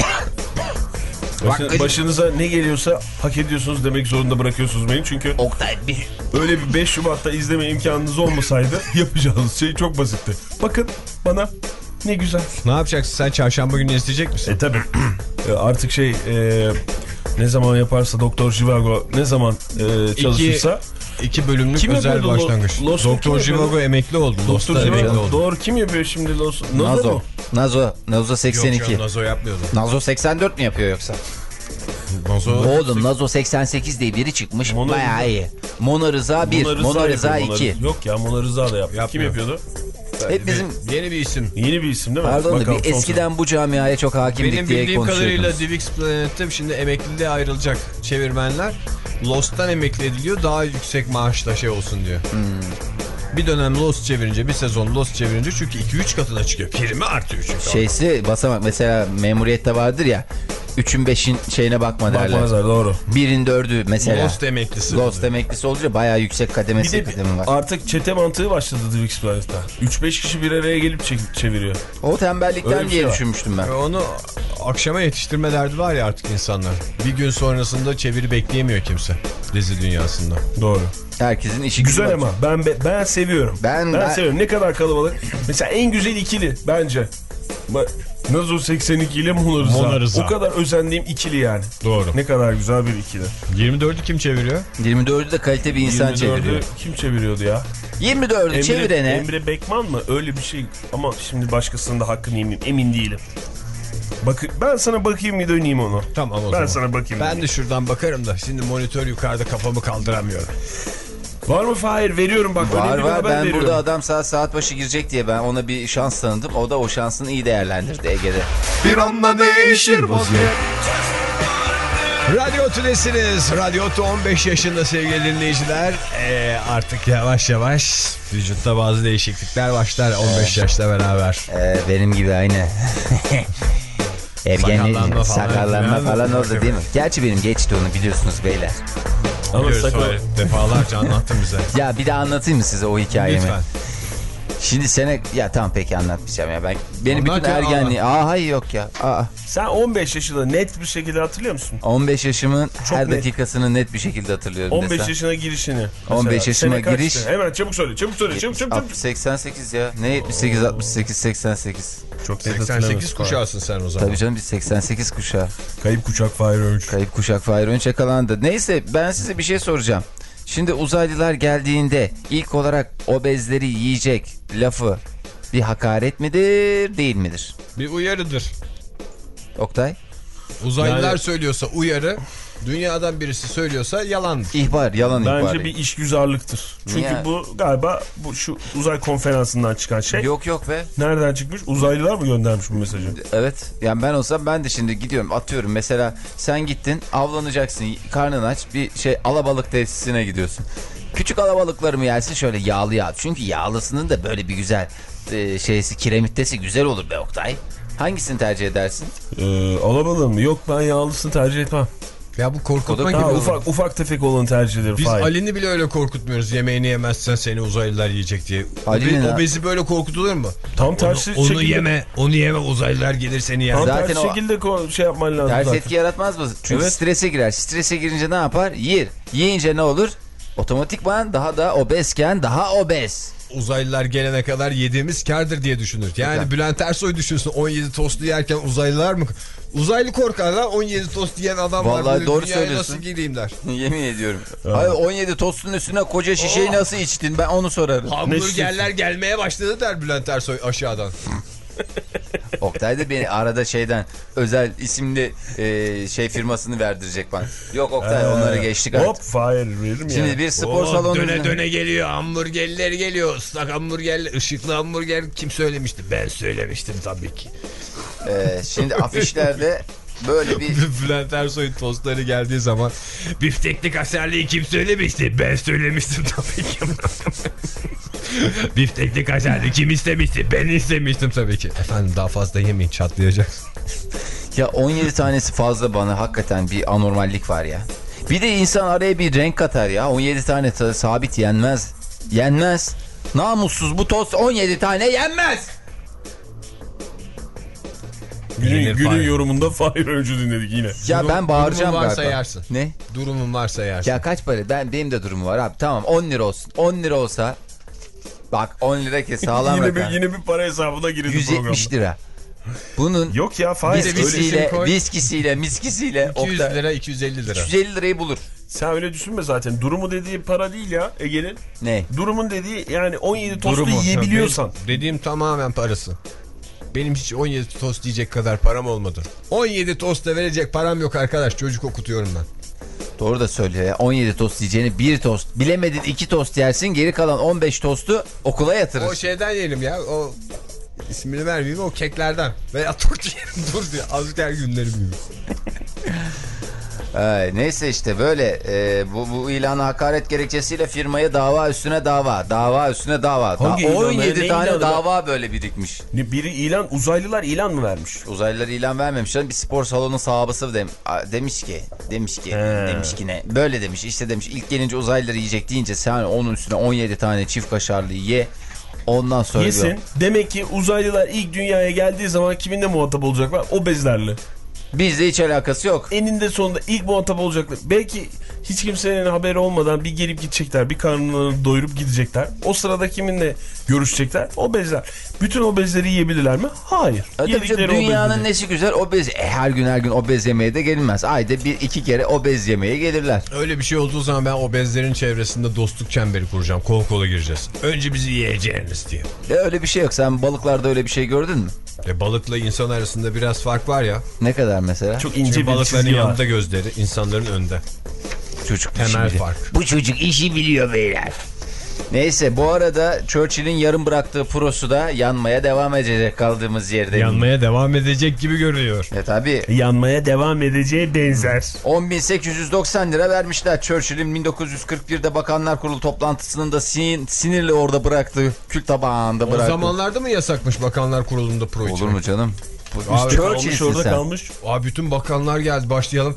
Başın- gıcık- başınıza ne geliyorsa hak ediyorsunuz demek zorunda bırakıyorsunuz beni. Çünkü Oktay bir öyle bir beş Şubat'ta izleme imkanınız olmasaydı yapacağınız şey çok basitti. Bakın bana ne güzel. Ne yapacaksın? Sen çarşamba günü izleyecek misin? E tabi artık şey e, ne zaman yaparsa Doktor Zhivago ne zaman e, çalışırsa. İki, iki bölümlük Kim özel yapıyordu Lo- başlangıç. Lost'u Doktor kim yapıyordu? Zhivago emekli oldu. Doktor Lost'ta emekli Zhivago oldu. doğru, kim yapıyor şimdi Lost? Nazo Nazo. mu? Nazo. Nazo seksen Yok iki. canım, Nazo yapmıyordu. Nazo seksen dört mi yapıyor yoksa? Nazo... Oğlum Nazo seksen sekiz diye biri çıkmış. Mona Bayağı Rıza. iyi. Mona Rıza bir. Mona Rıza Mona Rıza yapıyor, Mona iki. Rıza. Yok ya, Mona Rıza da yapıyor. Kim Yapmıyor. yapıyordu? Hep bizim Yeni bir isim. Yeni bir isim değil mi? pardon da Bakalım, bir son eskiden bu camiaya çok hakimdik Benim diye bildiğim kadarıyla konuşuyordunuz. Divix Planet'te şimdi emekliliğe ayrılacak çevirmenler. Lost'tan emekli ediliyor, daha yüksek maaşla şey olsun diyor. Hmm. Bir dönem Lost çevirince, bir sezon Lost çevirince çünkü iki üç katına çıkıyor. Primi artıyor çünkü. Şeysi basamak mesela memuriyette vardır ya. Üçün beşin şeyine bakma derler. Bakmazlar, doğru. Birin dördü mesela. Lost emeklisi. Lost emeklisi olunca bayağı yüksek Bir kademesi de kademi var. artık çete mantığı başladı Divix Planet'ta. üç beş kişi bir araya gelip çek- çeviriyor. O tembellikten Öyle bir diye şey var. düşünmüştüm ben. Ve onu akşama yetiştirme derdi var ya artık insanlar. Bir gün sonrasında çeviri bekleyemiyor kimse dizi dünyasında. Doğru. Herkesin işi Güzel gücü ama var. ben be- ben seviyorum. Ben- ben, ben- seviyorum. Ne kadar kalabalık. Mesela en güzel ikili bence. Ba- Nazo seksen iki ile Mona Rıza. Mona Rıza. O kadar özendiğim ikili yani. Doğru. Ne kadar güzel bir ikili. yirmi dördü kim çeviriyor? yirmi dördü de kalite bir insan yirmi dördü çeviriyor. kim çeviriyordu ya? yirmi dördü Emre, çevirene. Emre Bekman mı? Öyle bir şey. Ama şimdi başkasının da hakkını yemeyeyim. Emin değilim. Bak, ben sana bakayım bir döneyim onu. Tamam o Ben zaman. sana bakayım. Ben de şuradan bakarım da şimdi monitör yukarıda, kafamı kaldıramıyorum. Var mı Fahir? Veriyorum bak. Var önemli bir var, haber ben veriyorum. burada adam saat saat başı girecek diye ben ona bir şans tanıdım. O da o şansını iyi değerlendirdi Ege'de. Bir anda değişir vaziyet. Radyo Tülesi'niz. Radyo Tü on beş yaşında sevgili dinleyiciler. Ee, artık yavaş yavaş vücutta bazı değişiklikler başlar on beş yaşla beraber. Ee, benim gibi aynı. Ergenlik, Sakallanma falan. sakallanma Falan falan da oldu değil mi? Gerçi benim geçti onu, biliyorsunuz beyler. Ama Biliyoruz, sakın. öyle defalarca anlattın bize. Ya bir daha anlatayım mı size o hikayemi? Lütfen. Şimdi sene ya tamam peki anlatmayacağım ya ben. Benim Anlat bütün ya, ergenliği. Aa hayır yok ya. Aa. Sen on beş yaşında net bir şekilde hatırlıyor musun? on beş yaşımın her net. dakikasını net bir şekilde hatırlıyorum on beş desem. yaşına girişini. on beş Mesela. yaşıma Sene kaçtı? giriş- Hemen çabuk söyle, çabuk söyle, çabuk çabuk çabuk. seksen sekiz ya. Ne yetmiş sekiz, altmış sekiz, seksen sekiz. Çok seksen sekiz kuşağısın sen o zaman. Tabii canım biz seksen sekiz kuşağı. Kayıp kuşak Fahir Öğünç. Kayıp kuşak Fahir Öğünç yakalandı. Neyse ben size bir şey soracağım. Şimdi uzaylılar geldiğinde ilk olarak obezleri yiyecek lafı bir hakaret midir, değil midir? Bir uyarıdır. Oktay? Uzaylılar Yani- söylüyorsa uyarı, Dünyadan birisi söylüyorsa yalandır. İhbar, yalan ihbar. Bence bir işgüzarlıktır. Çünkü Niye? bu galiba bu şu uzay konferansından çıkan şey. Yok yok be. Nereden çıkmış? Uzaylılar mı göndermiş bu mesajı? Evet. Yani ben olsam ben de şimdi gidiyorum atıyorum. Mesela sen gittin avlanacaksın. Karnın aç bir şey alabalık tesisine gidiyorsun. Küçük alabalıkları mı yersin şöyle yağlı yağ. Çünkü yağlısının da böyle bir güzel e, şeysi kiremittesi güzel olur be Oktay. Hangisini tercih edersin? Ee, alabalığı mı? Yok ben yağlısını tercih etmem. Ya bu korkutma gibi Daha olur. ufak, ufak tefek olanı tercih ederim. Biz Hayır. Ali'ni bile öyle korkutmuyoruz. Yemeğini yemezsen seni uzaylılar yiyecek diye. Ali'nin o, ha- o bezi böyle korkutulur mu? Tam tersi Onu şekilde, yeme, onu yeme uzaylılar gelir seni yer. Tam Zaten tersi o- şekilde ko- şey yapman lazım Ters zaten. etki yaratmaz mı? Çünkü Evet. strese girer. Strese girince ne yapar? Yer. Yiyince ne olur? Otomatikman daha da obezken daha obez. Uzaylılar gelene kadar yediğimiz kârdır diye düşünür. Yani Güzel. Bülent Ersoy düşünsün on yedi tostu yerken uzaylılar mı? Uzaylı korkarlar on yedi tost yiyen adam var. Vallahi Böyle doğru dünyaya söylüyorsun. nasıl gireyim der. Yemin ediyorum. Hayır, on yedi tostun üstüne koca şişeyi nasıl içtin? Ben onu sorarım. Hamburgerler gelmeye başladı der Bülent Ersoy aşağıdan. Oktay da beni arada şeyden özel isimli e, şey firmasını verdirecek bana. Yok Oktay Ee, onları geçtik artık. Hop fire veririm ya. Şimdi bir spor Oo, salonu. döne döne geliyor hamburgerler geliyor. Islak hamburgerler, ışıklı hamburger kim söylemişti? Ben söylemiştim tabii ki. Ee, şimdi afişlerde böyle bir Bülent Ersoy'un tostları geldiği zaman biftekli kaşarlıyı kim söylemişti? Ben söylemiştim tabii ki. Biftekli kaşarlı kim istemişti? Ben istemiştim tabii ki. Efendim daha fazla yemeyin çatlayacak. ya on yedi tanesi fazla bana hakikaten bir anormallik var ya. Bir de insan araya bir renk katar ya. on yedi tane ta- sabit yenmez. Yenmez. Namussuz bu tost on yedi tane yenmez. Günün, Yenir günün Fahir. yorumunda Fahir Öncü dinledik yine. Ya Durum- ben bağıracağım durumun varsa galiba. yersin. Ne? Durumun varsa yersin. Ya kaç para? Ben benim de durumum var abi. Tamam on lira olsun. on lira olsa bak on lira ki sağlam yine, bir, rakam. yine bir para hesabına girildi yüz yetmiş programda. lira. Bunun Yok ya Fahir. öyle- viskisiyle, koy. viskisiyle, miskisiyle iki yüz Oktay, lira iki yüz elli lira. iki yüz elli lirayı bulur. Sen öyle düşünme zaten. Durumu dediği para değil ya Ege'nin. Ne? Durumun dediği yani on yedi tostu Durumu. yiyebiliyorsan. Benim dediğim tamamen parası. Benim hiç on yedi tost yiyecek kadar param olmadı. on yedi tost da verecek param yok arkadaş. Çocuk okutuyorum ben. Doğru da söylüyor ya. on yedi tost yiyeceğini bir tost. Bilemedin iki tost yersin. Geri kalan on beş tostu okula yatırırsın. O şeyden yiyelim ya. O ismini vermeyeyim o keklerden. Veya Türk yiyelim dur diye. Asker günleri gibi. Ay, neyse işte böyle e, bu, bu ilana hakaret gerekçesiyle firmaya dava üstüne dava. Dava üstüne dava. Da, Hangi ilanı ya? on yedi Ne tane ilanı? dava böyle birikmiş. Ne, biri ilan, uzaylılar ilan mı vermiş? Uzaylılar ilan vermemişler. Bir spor salonu sahabısı dem a, demiş ki demiş ki He. demiş ki ne? Böyle demiş. İşte demiş ilk gelince uzaylıları yiyecek deyince sen onun üstüne on yedi tane çift kaşarlı ye. Ondan sonra Yesin. Demek ki uzaylılar ilk dünyaya geldiği zaman kiminle muhatap olacaklar? Obezlerle. bizde hiç alakası yok. Eninde sonunda ilk muhatap olacaklar. Belki hiç kimsenin haberi olmadan bir gelip gidecekler. Bir karnlarını doyurup gidecekler. O sırada kiminle görüşecekler? Obezler. Bütün obezleri yiyebilirler mi? Hayır. E tabii Yedikleri canım, dünyanın obezleri. nesi güzel obez. E, her gün her gün obez yemeye de gelinmez. Ayda bir iki kere obez yemeye gelirler. Öyle bir şey olduğu zaman ben obezlerin çevresinde dostluk çemberi kuracağım. Kol kola gireceğiz. Önce bizi yiyeceğiniz diye. E, öyle bir şey yok. Sen balıklarda öyle bir şey gördün mü? E, balıkla insan arasında biraz fark var ya. Ne kadar mesela? Çok ince Çünkü bir balıkların çizgi var. yanında gözleri, insanların önde. Çocuk Temel işi biliyor. fark. Bu çocuk işi biliyor beyler. Neyse bu arada Churchill'in yarım bıraktığı prosu da yanmaya devam edecek kaldığımız yerde. Yanmaya devam edecek gibi görünüyor. E tabi Yanmaya devam edeceği benzer. on bin sekiz yüz doksan lira vermişler Churchill'in bin dokuz yüz kırk birde Bakanlar Kurulu toplantısının da sin, sinirli orada bıraktığı kül tabağında O bıraktı. zamanlarda mı yasakmış Bakanlar Kurulu'nda pro içmek? Olur mu canım? Bu- Abi, Kalmış Churchill'sin orada sen. kalmış. Abi bütün bakanlar geldi başlayalım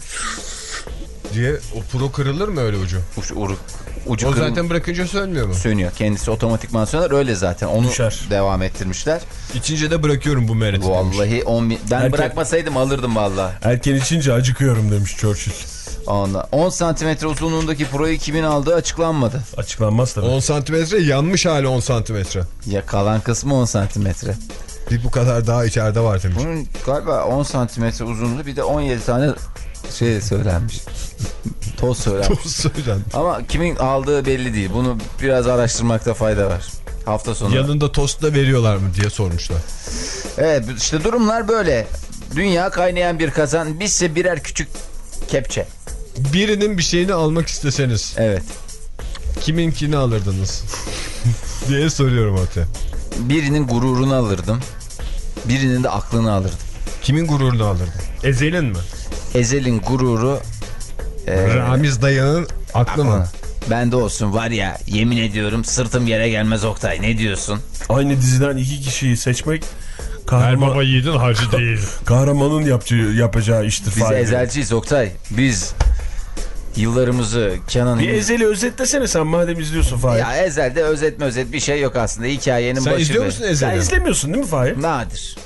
diye o pro kırılır mı öyle ucu? Uç, ucu, ucu O kırıl- zaten bırakınca sönmüyor mu? sönüyor. Kendisi otomatikman söner. Öyle zaten. Onu Düşer. devam ettirmişler. İçince de bırakıyorum bu mereti demiş. Vallahi on bin... Ben Erken- bırakmasaydım alırdım vallahi. Erken içince acıkıyorum demiş Churchill. Ondan. on santimetre uzunluğundaki proyu kimin aldığı açıklanmadı. Açıklanmaz tabii. on santimetre yanmış hali on santimetre. Ya kalan kısmı on santimetre. Bir bu kadar daha içeride var demiş. Bunun galiba on santimetre uzunluğu bir de on yedi tane şey söylenmiş. Toz söylenmiş. Söylen. Ama kimin aldığı belli değil. Bunu biraz araştırmakta fayda var. Hafta sonu. Yanında tost da veriyorlar mı diye sormuşlar. Evet işte durumlar böyle. Dünya kaynayan bir kazan. Bizse birer küçük kepçe. birinin bir şeyini almak isteseniz. Evet. Kiminkini alırdınız? diye soruyorum ortaya. Birinin gururunu alırdım. Birinin de aklını alırdım. Kimin gururunu alırdın? Ezel'in mi? Ezel'in gururu... E, Ramiz dayının aklı mı? Bende olsun var ya, yemin ediyorum sırtım yere gelmez Oktay. Ne diyorsun? Aynı diziden iki kişiyi seçmek Her kahraman, baba yiğidin harcı değil. kahramanın yapacağı, yapacağı iştir. Biz Fahir. Ezelciyiz Oktay. Biz yıllarımızı Kenan'ın... Bir Ezel'i özetlesene sen madem izliyorsun Fahir. Ya Ezel'de özetme özet bir şey yok aslında. Hikayenin Sen başı... izliyor ve- musun Sen Ezel'i? izlemiyorsun değil mi Fahir? Nadir.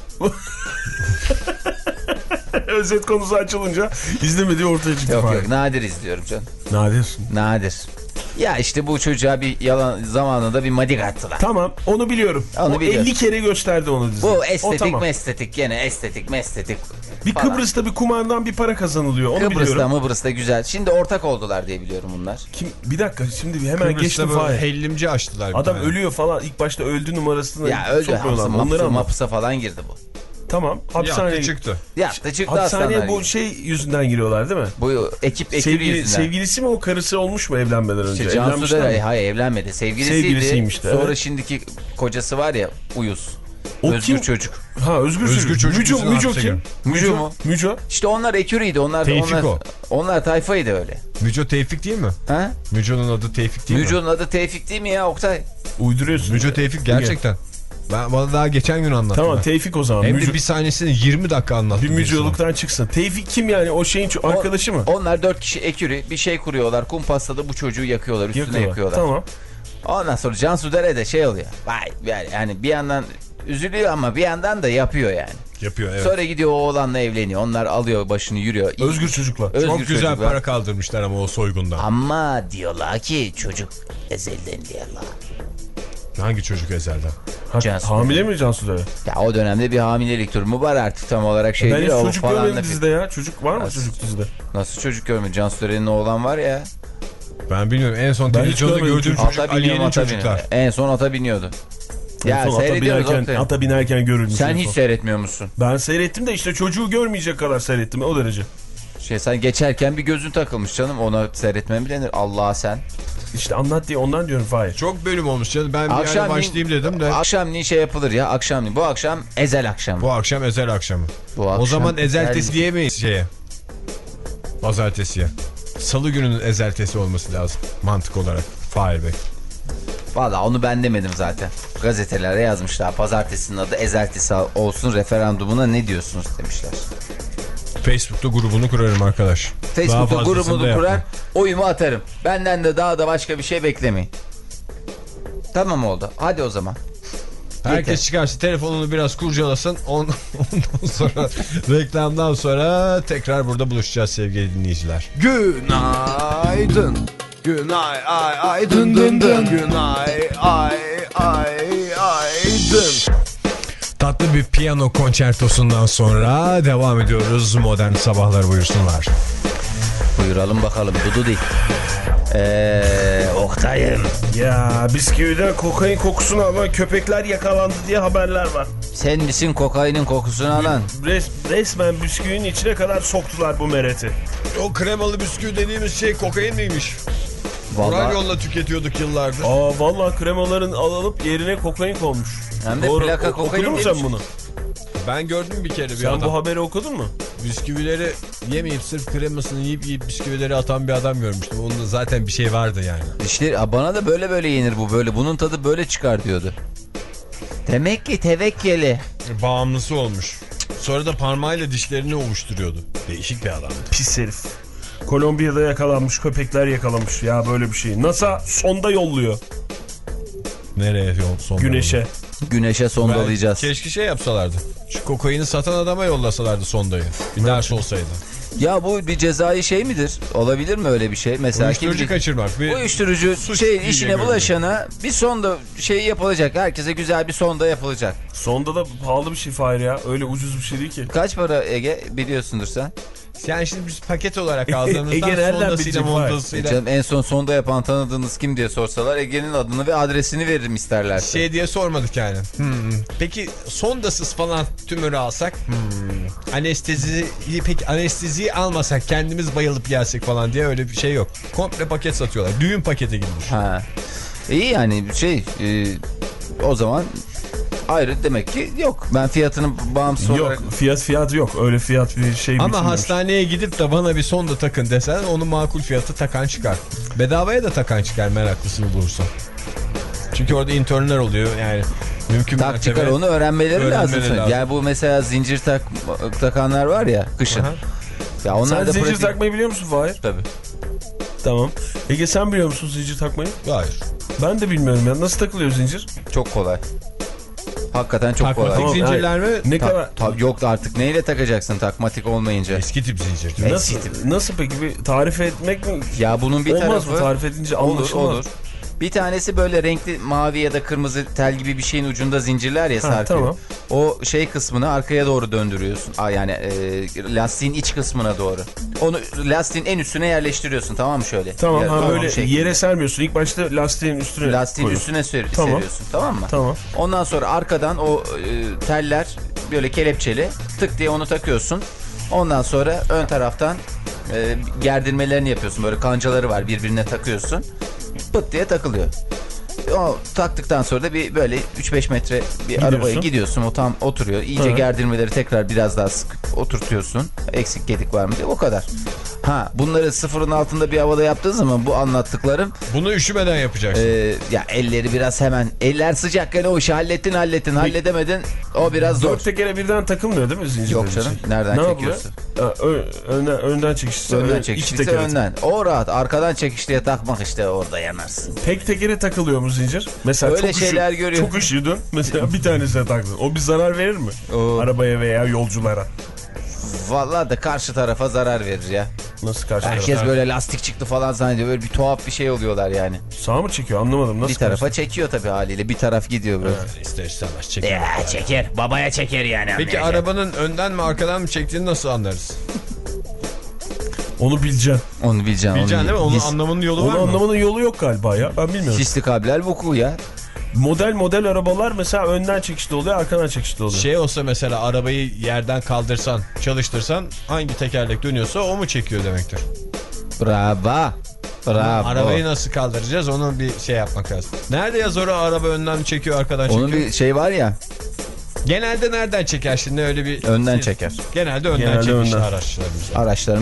Özet konusu açılınca izlemediği ortaya çıktı Yok Fahir. yok, nadir izliyorum canım. Nadir. Nadir. Ya işte bu çocuğa bir yalan zamanında bir madik attılar. Tamam, onu biliyorum. Onu o biliyorum. elli kere gösterdi onu dizi. Bu estetik O tamam. mestetik gene estetik mestetik. Bir falan. Kıbrıs'ta bir kumardan bir para kazanılıyor. Onu Kıbrıs'ta biliyorum. Mıbrıs'ta güzel. Şimdi ortak oldular diye biliyorum bunlar. Kim? Bir dakika şimdi hemen geçtim Kıbrıs'ta böyle Fahir. hellimci açtılar. bir Adam tane. ölüyor falan. İlk başta öldü numarasını Ya öldü. sokmuyorlar. Hapsa, Onları mapsa, ama. mapsa falan girdi bu. Tamam. Hapishaneye Yaktı çıktı. Yattı çıktı Hapishaneye aslanlar bu gibi. şey yüzünden giriyorlar değil mi? Bu ekip ekibi Sevgili, yüzünden. sevgilisi mi o karısı olmuş mu evlenmeden önce? İşte Cansu Evlenmişler da mi? hayır evlenmedi. Sevgilisiydi. Sevgilisiymiş de, Sonra evet. şimdiki kocası var ya uyuz. O Özgür kim? çocuk. Ha Özgür, Özgür çocuk. çocuk Müco, musun Müco hapse kim? gir? Müco mu? Müco. İşte onlar eküriydi. Onlar Tevfik onlar, o. onlar tayfaydı öyle. Müco Tevfik değil mi? Ha? Müco'nun adı Tevfik değil mi? Müco'nun adı Tevfik değil mi ya Oktay? Uyduruyorsun. Müco Tevfik gerçekten. Ben bana daha geçen gün anlattım. Tamam ben. Tevfik o zaman. Hem Müco, de bir sahnesini yirmi dakika anlattı. bir birisi mücoluktan çıksın. Tevfik kim yani? O şeyin ço- arkadaşı mı? Onlar dört kişi ekürü bir şey kuruyorlar. Kumpastada bu çocuğu yakıyorlar. Üstüne Yakıyorlar. yakıyorlar. Tamam. Ondan sonra Cansu Dere de şey oluyor. Vay yani, yani bir yandan üzülüyor ama bir yandan da yapıyor yani. yapıyor evet. Sonra gidiyor o oğlanla evleniyor. Onlar alıyor başını yürüyor. İyi- Özgür çocuklar. Özgür Çok güzel çocuklar. para kaldırmışlar ama o soygundan. Ama diyorlar ki çocuk ezelden diyorlar. Hangi çocuk Ezel'den? Ha, Cansu hamile mi Cansu Dere? Ya o dönemde bir hamilelik durumu var artık tam olarak şey Ben değil. hiç o çocuk falan görmedim da- dizide ya. Çocuk var mı Nasıl? çocuk dizide? Nasıl çocuk görmedi? Cansu Dere'nin oğlan var ya. Ben bilmiyorum. En son Ben televizyonda hiç görmedim gördüğüm çocuk. çocuk Ata biniyor Aliye'nin ata biniyor. çocuklar. En son ata biniyordu. Ya En son ata seyrediyoruz binerken, Oktay. ata binerken görülmüş. Sen en hiç son. seyretmiyor musun? Ben seyrettim de işte çocuğu görmeyecek kadar seyrettim o derece. Şey sen geçerken bir gözün takılmış canım, ona seyretme mi denir? Allah sen. İşte anlat diye ondan diyorum Fahir. Çok bölüm olmuş canım. Ben bir ara Akşamleyin- başlayayım dedim de. Akşamleyin şey yapılır ya, akşamleyin. Bu akşam Ezel akşamı. Bu akşam Ezel akşamı. Bu O akşam zaman ezeltesi Ezel- diyemeyiz şeye. Pazartesiye. Salı gününün ezeltesi olması lazım. Mantık olarak. Fahir Bey. Valla onu ben demedim zaten. Gazetelere yazmışlar. Pazartesinin adı Ezeltesi olsun, referandumuna ne diyorsunuz demişler. Facebook'ta grubunu kurarım arkadaş. Daha Facebook'ta fazlasını da grubunu yapmam. kurar, oyumu atarım. Benden de daha da başka bir şey beklemeyin. Tamam oldu. Hadi o zaman. Herkes Yeter. çıkarsa telefonunu biraz kurcalasın. Ondan, ondan sonra reklamdan sonra tekrar burada buluşacağız sevgili dinleyiciler. Günaydın. Günay ay ay dın dın dın. Günay ay ay ay dın. Tatlı bir piyano konçertosundan sonra devam ediyoruz. Modern sabahlar buyursunlar. Buyuralım bakalım. Dudu değil. Eee Oktay'ım. Ya bisküviden kokain kokusunu alan köpekler yakalandı diye haberler var. Sen misin kokainin kokusunu alan? Res, resmen bisküvinin içine kadar soktular bu mereti. O kremalı bisküvi dediğimiz şey kokain miymiş? Oral Vallahi yolla tüketiyorduk yıllardır. Aa vallahi kremaların alıp yerine kokain konmuş. hem de Doğru. plaka O- kokain Okudun mu demiş. sen bunu? Ben gördüm bir kere bir Sen adam. bu haberi okudun mu? Bisküvileri yemeyip sırf kremasını yiyip yiyip bisküvileri atan bir adam görmüştüm. Onda zaten bir şey vardı yani. İşte bana da böyle böyle yenir bu böyle. Bunun tadı böyle çıkar diyordu. Demek ki tevekkeli. Bağımlısı olmuş. Sonra da parmağıyla dişlerini ovuşturuyordu. Değişik bir adam. Pis herif. Kolombiya'da yakalanmış, köpekler yakalamış ya böyle bir şey. NASA sonda yolluyor Nereye yol sonunda? güneşe. Güneşe sondalayacağız. Keşke şey yapsalardı. Şu kokaini satan adama yollasalardı sondayı. Bir ders olsaydı. Ya bu bir cezai şey midir? Olabilir mi öyle bir şey? Mesela Uyuşturucu kim- kaçırmak. Bir Uyuşturucu suç şey diye işine görüyorum. bulaşana bir sonda şey yapılacak. Herkese güzel bir sonda yapılacak. Sonda da pahalı bir şey Fahir ya. Öyle ucuz bir şey değil ki. Kaç para Ege biliyorsundur sen? Yani şimdi biz paket olarak aldığımızdan Ege nereden sondasıyla bilecek? E mondasıyla canım, en son sonda yapan tanıdığınız kim diye sorsalar Ege'nin adını ve adresini veririm isterlerse. şey diye sormadık yani. Hmm. Peki sondasız falan tümörü alsak? Hmm. Anesteziyi peki anesteziyi bileziği almasak kendimiz bayılıp gelsek falan diye öyle bir şey yok. Komple paket satıyorlar. Düğün paketi gibi düşün. Ha. İyi yani şey e, o zaman ayrı demek ki yok. Ben fiyatını bağımsız Yok olarak... fiyat fiyat yok. Öyle fiyat bir şey Ama biçilmemiş. hastaneye gidip de bana bir sonda takın desen onu makul fiyatı takan çıkar. Bedavaya da takan çıkar meraklısını bulursan. Çünkü orada internler oluyor yani. Mümkün Tak çıkar onu öğrenmeleri, öğrenmeleri lazım. lazım. Yani bu mesela zincir tak takanlar var ya kışın. Aha. Ya onlar Sen da zincir pratik... takmayı biliyor musun Fahir? Tabii. Tamam. Ege sen biliyor musun zincir takmayı? Hayır. Ben de bilmiyorum ya. Nasıl takılıyor zincir? Çok kolay. Hakikaten çok Takmatik kolay. Tamam, zincirler mi? Ne Ta- kadar... ta- yok artık neyle takacaksın takmatik olmayınca? Eski tip zincir. Nasıl, nasıl peki bir tarif etmek mi? Ya bunun bir Olmaz tarafı... mı tarif edince Olur anlaşılmaz. olur. Bir tanesi böyle renkli mavi ya da kırmızı tel gibi bir şeyin ucunda zincirler ya sarkıyor. Tamam. O şey kısmını arkaya doğru döndürüyorsun. Aa, yani e, lastiğin iç kısmına doğru. Onu lastiğin en üstüne yerleştiriyorsun, tamam mı şöyle? Tamam, Yer- ha, böyle şeklinde. yere sermiyorsun. İlk başta lastiğin üstüne Lastiğin koyuyorsun. üstüne ser Tamam. seriyorsun, tamam mı? Tamam. Ondan sonra arkadan o e, teller böyle kelepçeli tık diye onu takıyorsun. Ondan sonra ön taraftan e, gerdirmelerini yapıyorsun. Böyle kancaları var, birbirine takıyorsun. Pıt diye takılıyor. O taktıktan sonra da bir böyle üç beş metre bir Gidiyorsun. arabaya gidiyorsun. O tam oturuyor. İyice Hı. gerdirmeleri tekrar biraz daha sık oturtuyorsun. Eksik gedik var mı diye, o kadar. Ha, bunları sıfırın altında bir havada yaptığın zaman bu anlattıklarım Bunu üşümeden yapacaksın. e, ya elleri biraz hemen, eller sıcakken o işi hallettin hallettin halledemedin, o biraz zor. Dört tekere birden takılmıyor değil mi zincir? Yok böyle canım, şey? nereden Ne çekiyorsun? yapıyor? Ha, ö- önden, önden çekişti. Önden iki çekişliyse tekere. önden. O rahat, arkadan çekişliye takmak işte, orada yanarsın. Tek tekere takılıyor mu zincir? Mesela Öyle çok şeyler üşü- görüyor. Çok üşüdün. Mesela bir tanesine taktın. O bir zarar verir mi? O- Arabaya veya yolculara. Vallahi da karşı tarafa zarar verir ya. Nasıl karşı Herkes tarafa? böyle lastik çıktı falan zannediyor. Böyle bir tuhaf bir şey oluyorlar yani. Sağa mı çekiyor anlamadım. Nasıl Bir tarafa karşı- çekiyor tabii haliyle. Bir taraf gidiyor böyle. İster istemez çekin. Ya çeker. Babaya çeker yani. Peki anlayacak. arabanın önden mi arkadan mı çektiğini nasıl anlarız? Onu bileceksin. Onu bileceksin. Bileceksin değil mi? Onun His- anlamanın yolu var Onu mı? anlamanın yolu yok galiba ya. Ben bilmiyorum. Hisli kabilel vuku ya. Model model arabalar mesela önden çekişli oluyor, arkadan çekişli oluyor. Şey olsa mesela arabayı yerden kaldırsan, çalıştırsan hangi tekerlek dönüyorsa o mu çekiyor demektir. Bravo. Bravo. Arabayı nasıl kaldıracağız onu bir şey yapmak lazım. Nerede yazıyor o araba önden mi çekiyor arkadan çekiyor? Onun bir şey var ya. Genelde nereden çeker şimdi öyle bir... Önden çeker. Genelde önden Genelde çekmişler önden. Araçlarımız araçlarımız.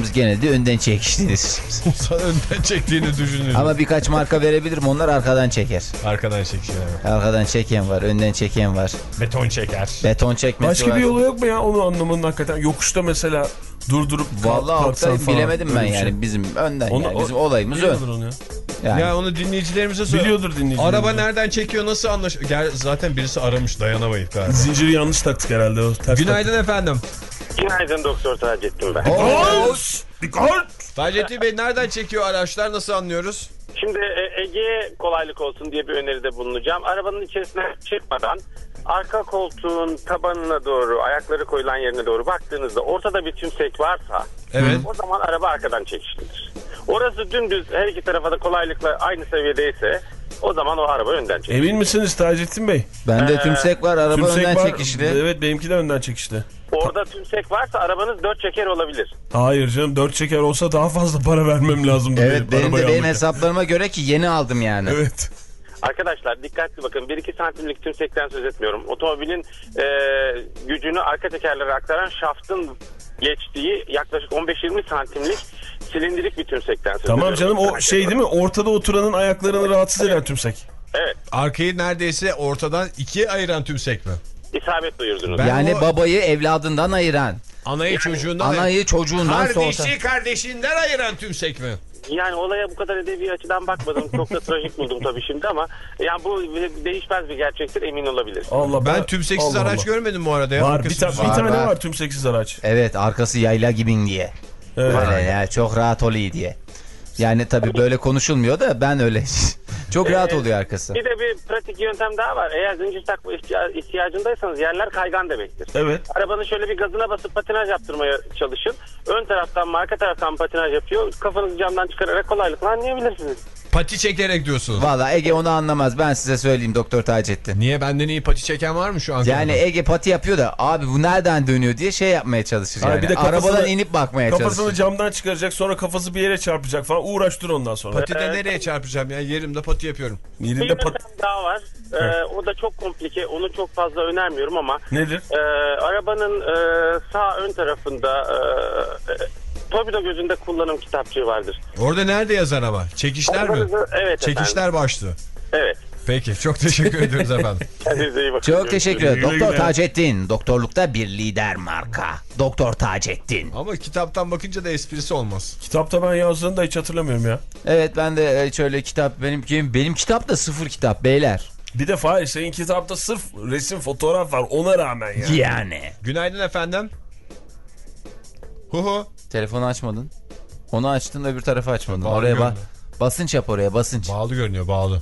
Sen önden çektiğini düşünüyorum. Ama birkaç marka verebilirim, onlar arkadan çeker. Arkadan çekiyor. Arkadan çeken var, önden çeken var. Beton çeker. Beton çekmesi Başka var. bir yolu yok mu ya onu anlamanın hakikaten? Yokuşta mesela durdurup Vallahi kalksan Oktay, falan, bilemedim ben öyle bir yani. şey. Bizim önden Onu- yani. Bizim o- olayımız ön. Biliyordur onu ya. Yani. Ya onu dinleyicilerimize söyle. Biliyordur dinleyiciler. Araba nereden çekiyor nasıl anlaş... Gel, zaten birisi aramış dayanamayıp galiba. Zinciri yanlış taktık herhalde. O, ters Günaydın efendim. Günaydın Doktor Taceddin ben. Oo, Dikkat! Taceddin Bey nereden çekiyor araçlar nasıl anlıyoruz? Şimdi e, Ege'ye kolaylık olsun diye bir öneride bulunacağım. Arabanın içerisine çıkmadan arka koltuğun tabanına doğru, ayakları koyulan yerine doğru baktığınızda ortada bir tümsek varsa Evet. o zaman araba arkadan çekişlidir. Orası dümdüz her iki tarafa da kolaylıkla aynı seviyedeyse o zaman o araba önden çekişlidir. Emin misiniz Taceddin Bey? bende Ee, tümsek var, araba Tümsek önden var. çekişli. Evet benimki de önden çekişli. Orada tümsek varsa arabanız dört çeker olabilir. Hayır canım dört çeker olsa daha fazla para vermem lazımdı. Evet, benim de arabayı benim alırken. hesaplarıma göre ki yeni aldım yani. Evet. Arkadaşlar dikkatli bakın, bir iki santimlik tümsekten söz etmiyorum. Otomobilin e, gücünü arka tekerlere aktaran şaftın geçtiği yaklaşık on beş yirmi santimlik silindirik bir tümsekten söz ediyorum. Tamam canım o şey değil mi? Ortada oturanın ayaklarını rahatsız eden tümsek. Evet, Arkayı neredeyse ortadan ikiye ayıran tümsek mi? isabet buyurdunuz. Ben Yani o- babayı evladından ayıran, Anayı çocuğundan... anayı çocuğundan soğutan. Kardeşi kardeşinden ayıran tümsek mi? Yani olaya bu kadar edebi açıdan bakmadım. Çok da trajik buldum tabii şimdi ama yani bu değişmez bir gerçektir, emin olabilir. Allah Ben tümseksiz Allah araç Allah. görmedim bu arada ya. Var bir, Arkası ta- tümsek. bir Var, tane var. var tümseksiz araç. Evet, arkası yayla gibin diye. Evet. Böyle ya, çok rahat oluyor diye. Yani tabii böyle konuşulmuyor da ben öyle. Çok rahat oluyor arkası. Bir de bir pratik yöntem daha var. Eğer zincir takma ihtiya- ihtiyacındaysanız yerler kaygan demektir. Evet. Arabanın şöyle bir gazına basıp patinaj yaptırmaya çalışın. Ön taraftan mı arka taraftan mı patinaj yapıyor? Kafanızı camdan çıkararak kolaylıkla anlayabilirsiniz. Pati çekerek diyorsunuz. Valla Ege onu anlamaz, ben size söyleyeyim Doktor Taceddin. Niye, benden iyi pati çeken var mı şu an? Yani Ege pati yapıyor da abi bu nereden dönüyor diye şey yapmaya çalışır yani. Bir de kafasını, arabadan inip bakmaya kafasını çalışır. camdan çıkaracak, sonra kafası bir yere çarpacak falan, uğraştır ondan sonra. Patide ee, nereye çarpacağım ya? Yerimde pati yapıyorum. Yerinde bir pat... yöntem daha var. Ee, o da çok komplike. Onu çok fazla önermiyorum ama. Nedir? E, arabanın e, sağ ön tarafında e, torpido gözünde kullanım kitapçığı vardır. Orada nerede yazar ama? Çekişler mi? Evet. Çekişler efendim. başlığı. Evet. Peki, çok teşekkür ediyoruz efendim. Kendinize iyi bakın. Çok teşekkür ederim. Güle güle. Doktor Taceddin. Doktorlukta bir lider marka. Doktor Taceddin. Ama kitaptan bakınca da esprisi olmaz. Kitapta ben yazdığını da hiç hatırlamıyorum ya. Evet, ben de hiç öyle kitap, benim benim kitap da sıfır kitap beyler. Bir de Fahir, senin kitapta sırf resim fotoğraf var, ona rağmen ya. Yani. Günaydın efendim. Hu hu. Telefonu açmadın. Onu açtın, öbür tarafı açmadın. Bağlı Oraya bak. görünüyor. Basınç yap oraya, basınç. Bağlı görünüyor, bağlı.